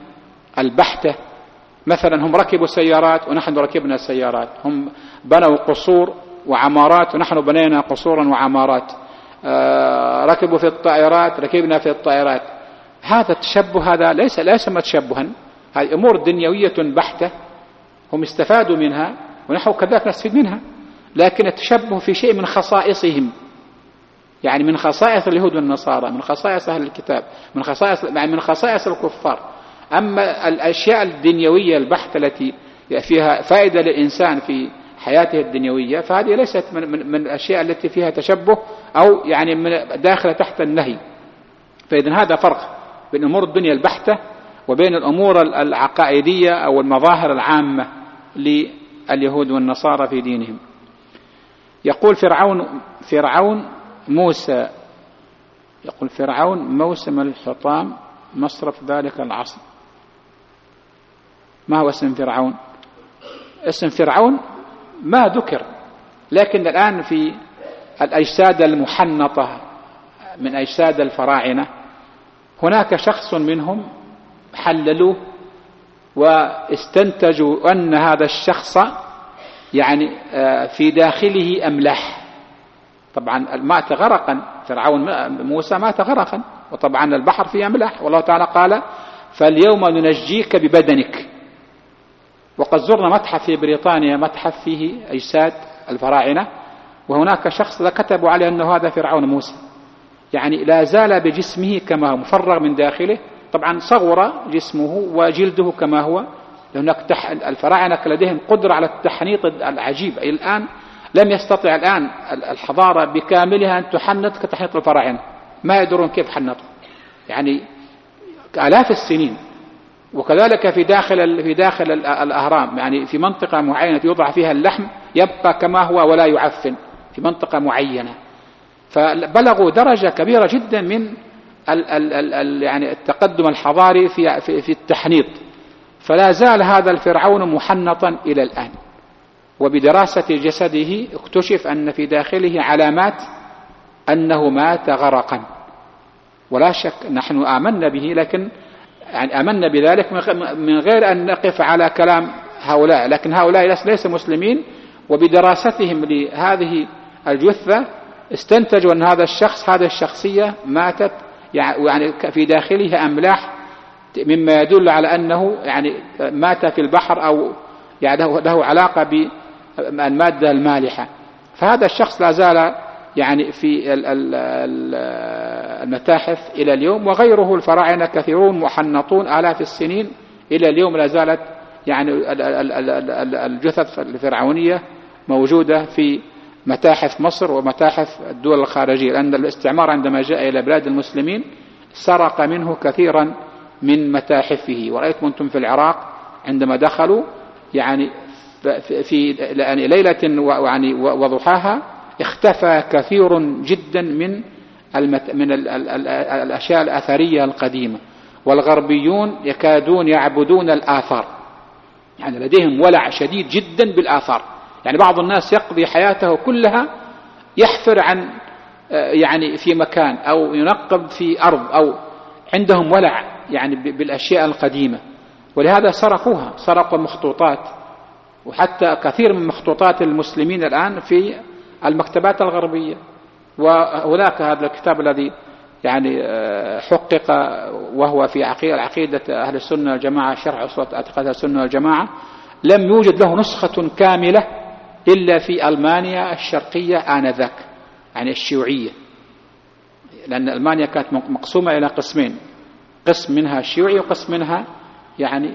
Speaker 1: البحتة. مثلا هم ركبوا سيارات ونحن ركبنا سيارات، هم بنوا قصور وعمارات ونحن بنينا قصورا وعمارات، ركبوا في الطائرات ركبنا في الطائرات. هذا التشبه هذا ليس تشبها، هذه أمور دنيوية بحتة، هم استفادوا منها ونحن كذلك نستفيد منها، لكن التشبه في شيء من خصائصهم، يعني من خصائص اليهود والنصارى، من خصائص أهل الكتاب، من خصائص الكفار. أما الأشياء الدنيوية البحتة التي فيها فائدة للإنسان في حياته الدنيوية، فهذه ليست من الأشياء التي فيها تشبه أو يعني داخلة تحت النهي. فإذن هذا فرق بين أمور الدنيا البحتة وبين الأمور العقائدية أو المظاهر العامة لليهود والنصارى في دينهم. يقول فرعون موسى، يقول فرعون موسم الحطام مصرف ذلك العصر. ما هو اسم فرعون؟ اسم فرعون ما ذكر، لكن الآن في الأجساد المحنطة من أجساد الفراعنة هناك شخص منهم حللوه واستنتجوا أن هذا الشخص يعني في داخله أملاح. طبعا مات غرقا، فرعون موسى مات غرقا، وطبعا البحر فيه أملاح، والله تعالى قال فاليوم ننجيك ببدنك. وقد زرنا متحف في بريطانيا، متحف فيه أجساد الفراعنة، وهناك شخص كتبوا عليه أنه هذا فرعون موسى، يعني لا زال بجسمه كما هو مفرغ من داخله. طبعا صغر جسمه وجلده كما هو، هناك الفراعنة لديهم قدرة على التحنيط العجيب. الآن لم يستطع الآن الحضارة بكاملها أن تحنط كتحنيط الفراعنة، ما يدرون كيف حنطوا، يعني آلاف السنين. وكذلك في داخل الأهرام، يعني في منطقة معينة يوضع فيها اللحم يبقى كما هو ولا يعفن في منطقة معينة. فبلغوا درجة كبيرة جدا من يعني التقدم الحضاري في التحنيط. فلا زال هذا الفرعون محنطا إلى الآن، وبدراسة جسده اكتشف أن في داخله علامات أنه مات غرقا. ولا شك نحن آمنا به، لكن يعني آمنا بذلك من غير أن نقف على كلام هؤلاء، لكن هؤلاء ليس مسلمين، وبدراستهم لهذه الجثة استنتجوا أن هذا الشخص، هذه الشخصية ماتت يعني في داخلها أملاح، مما يدل على أنه يعني مات في البحر أو يعني له علاقة بالمادة المالحة. فهذا الشخص لا زال يعني في المتاحف إلى اليوم، وغيره الفراعنة كثيرون محنطون آلاف السنين إلى اليوم لا زالت يعني الجثث الفرعونية موجودة في متاحف مصر ومتاحف الدول الخارجية، لأن الاستعمار عندما جاء إلى بلاد المسلمين سرق منه كثيرا من متاحفه. ورأيتم أنتم في العراق عندما دخلوا يعني في ليلة وضحاها اختفى كثير جدا من الأشياء الأثرية القديمة، والغربيون يكادون يعبدون الآثار، يعني لديهم ولع شديد جدا بالآثار. يعني بعض الناس يقضي حياته كلها يحفر عن يعني في مكان أو ينقب في أرض، أو عندهم ولع يعني بالأشياء القديمة، ولهذا سرقوا مخطوطات، وحتى كثير من مخطوطات المسلمين الآن في المكتبات الغربية. وهناك هذا الكتاب الذي يعني حقق وهو في عقيدة أهل السنة والجماعة، شرح أصول اعتقاد أهل السنة والجماعة، لم يوجد له نسخة كاملة إلا في ألمانيا الشرقية آنذاك، يعني الشيوعية، لأن ألمانيا كانت مقسومة إلى قسمين، قسم منها شيوعي وقسم منها يعني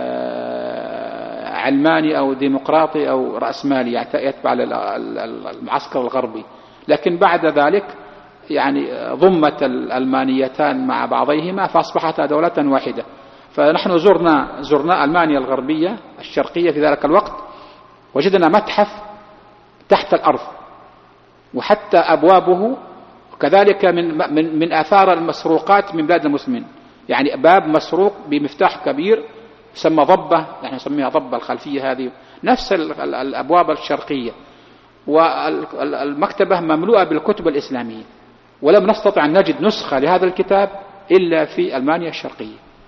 Speaker 1: علماني أو ديمقراطي أو رأسمالي يتبع المعسكر الغربي. لكن بعد ذلك يعني ضمت الألمانيتان مع بعضيهما فأصبحتا دولة واحدة. فنحن زرنا ألمانيا الغربية الشرقية في ذلك الوقت، وجدنا متحف تحت الأرض، وحتى أبوابه كذلك من آثار المسروقات من بلاد المسلمين، يعني باب مسروق بمفتاح كبير يسمى ضبة، يعني نسميها ضبة الخلفية، هذه نفس الأبواب الشرقية. والمكتبة مملوءة بالكتب الإسلامية، ولم نستطع أن نجد نسخة لهذا الكتاب إلا في ألمانيا الشرقية.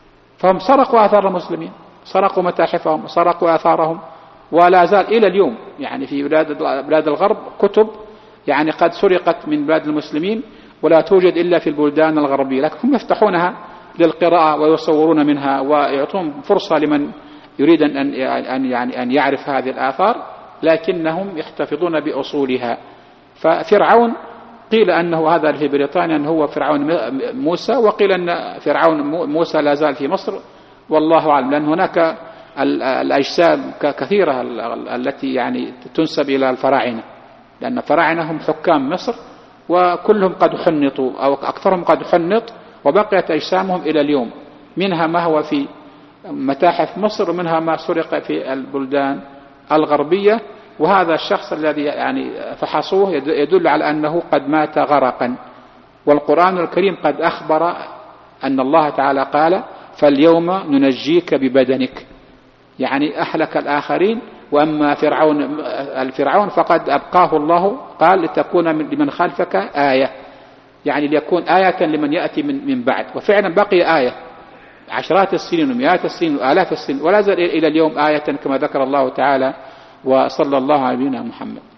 Speaker 1: فهم سرقوا آثار المسلمين، سرقوا متاحفهم وسرقوا آثارهم، ولا زال إلى اليوم يعني في بلاد الغرب كتب يعني قد سرقت من بلاد المسلمين ولا توجد إلا في البلدان الغربية، لكن هم يفتحونها للقراءة ويصورون منها ويعطون فرصة لمن يريد أن يعرف هذه الآثار، لكنهم يحتفظون بأصولها. ففرعون قيل أنه هذا في بريطانيا أنه هو فرعون موسى، وقيل أن فرعون موسى لا زال في مصر، والله أعلم، لأن هناك الأجسام كثيرة التي يعني تنسب إلى الفراعنة، لأن الفراعنة هم حكام مصر وكلهم قد حنطوا أو أكثرهم قد حنط، وبقيت أجسامهم إلى اليوم، منها ما هو في متاحف مصر ومنها ما سرق في البلدان الغربية. وهذا الشخص الذي يعني فحصوه يدل على أنه قد مات غرقا، والقرآن الكريم قد أخبر أن الله تعالى قال فاليوم ننجيك ببدنك، يعني أهلك الآخرين، وأما الفرعون فقد أبقاه الله قال لتكون لمن خلفك آية، يعني ليكون آية لمن يأتي من بعد، وفعلا بقي آية عشرات السنين ومئات السنين وآلاف السنين، ولا زال إلى اليوم آية كما ذكر الله تعالى. وصلى الله على نبينا محمد.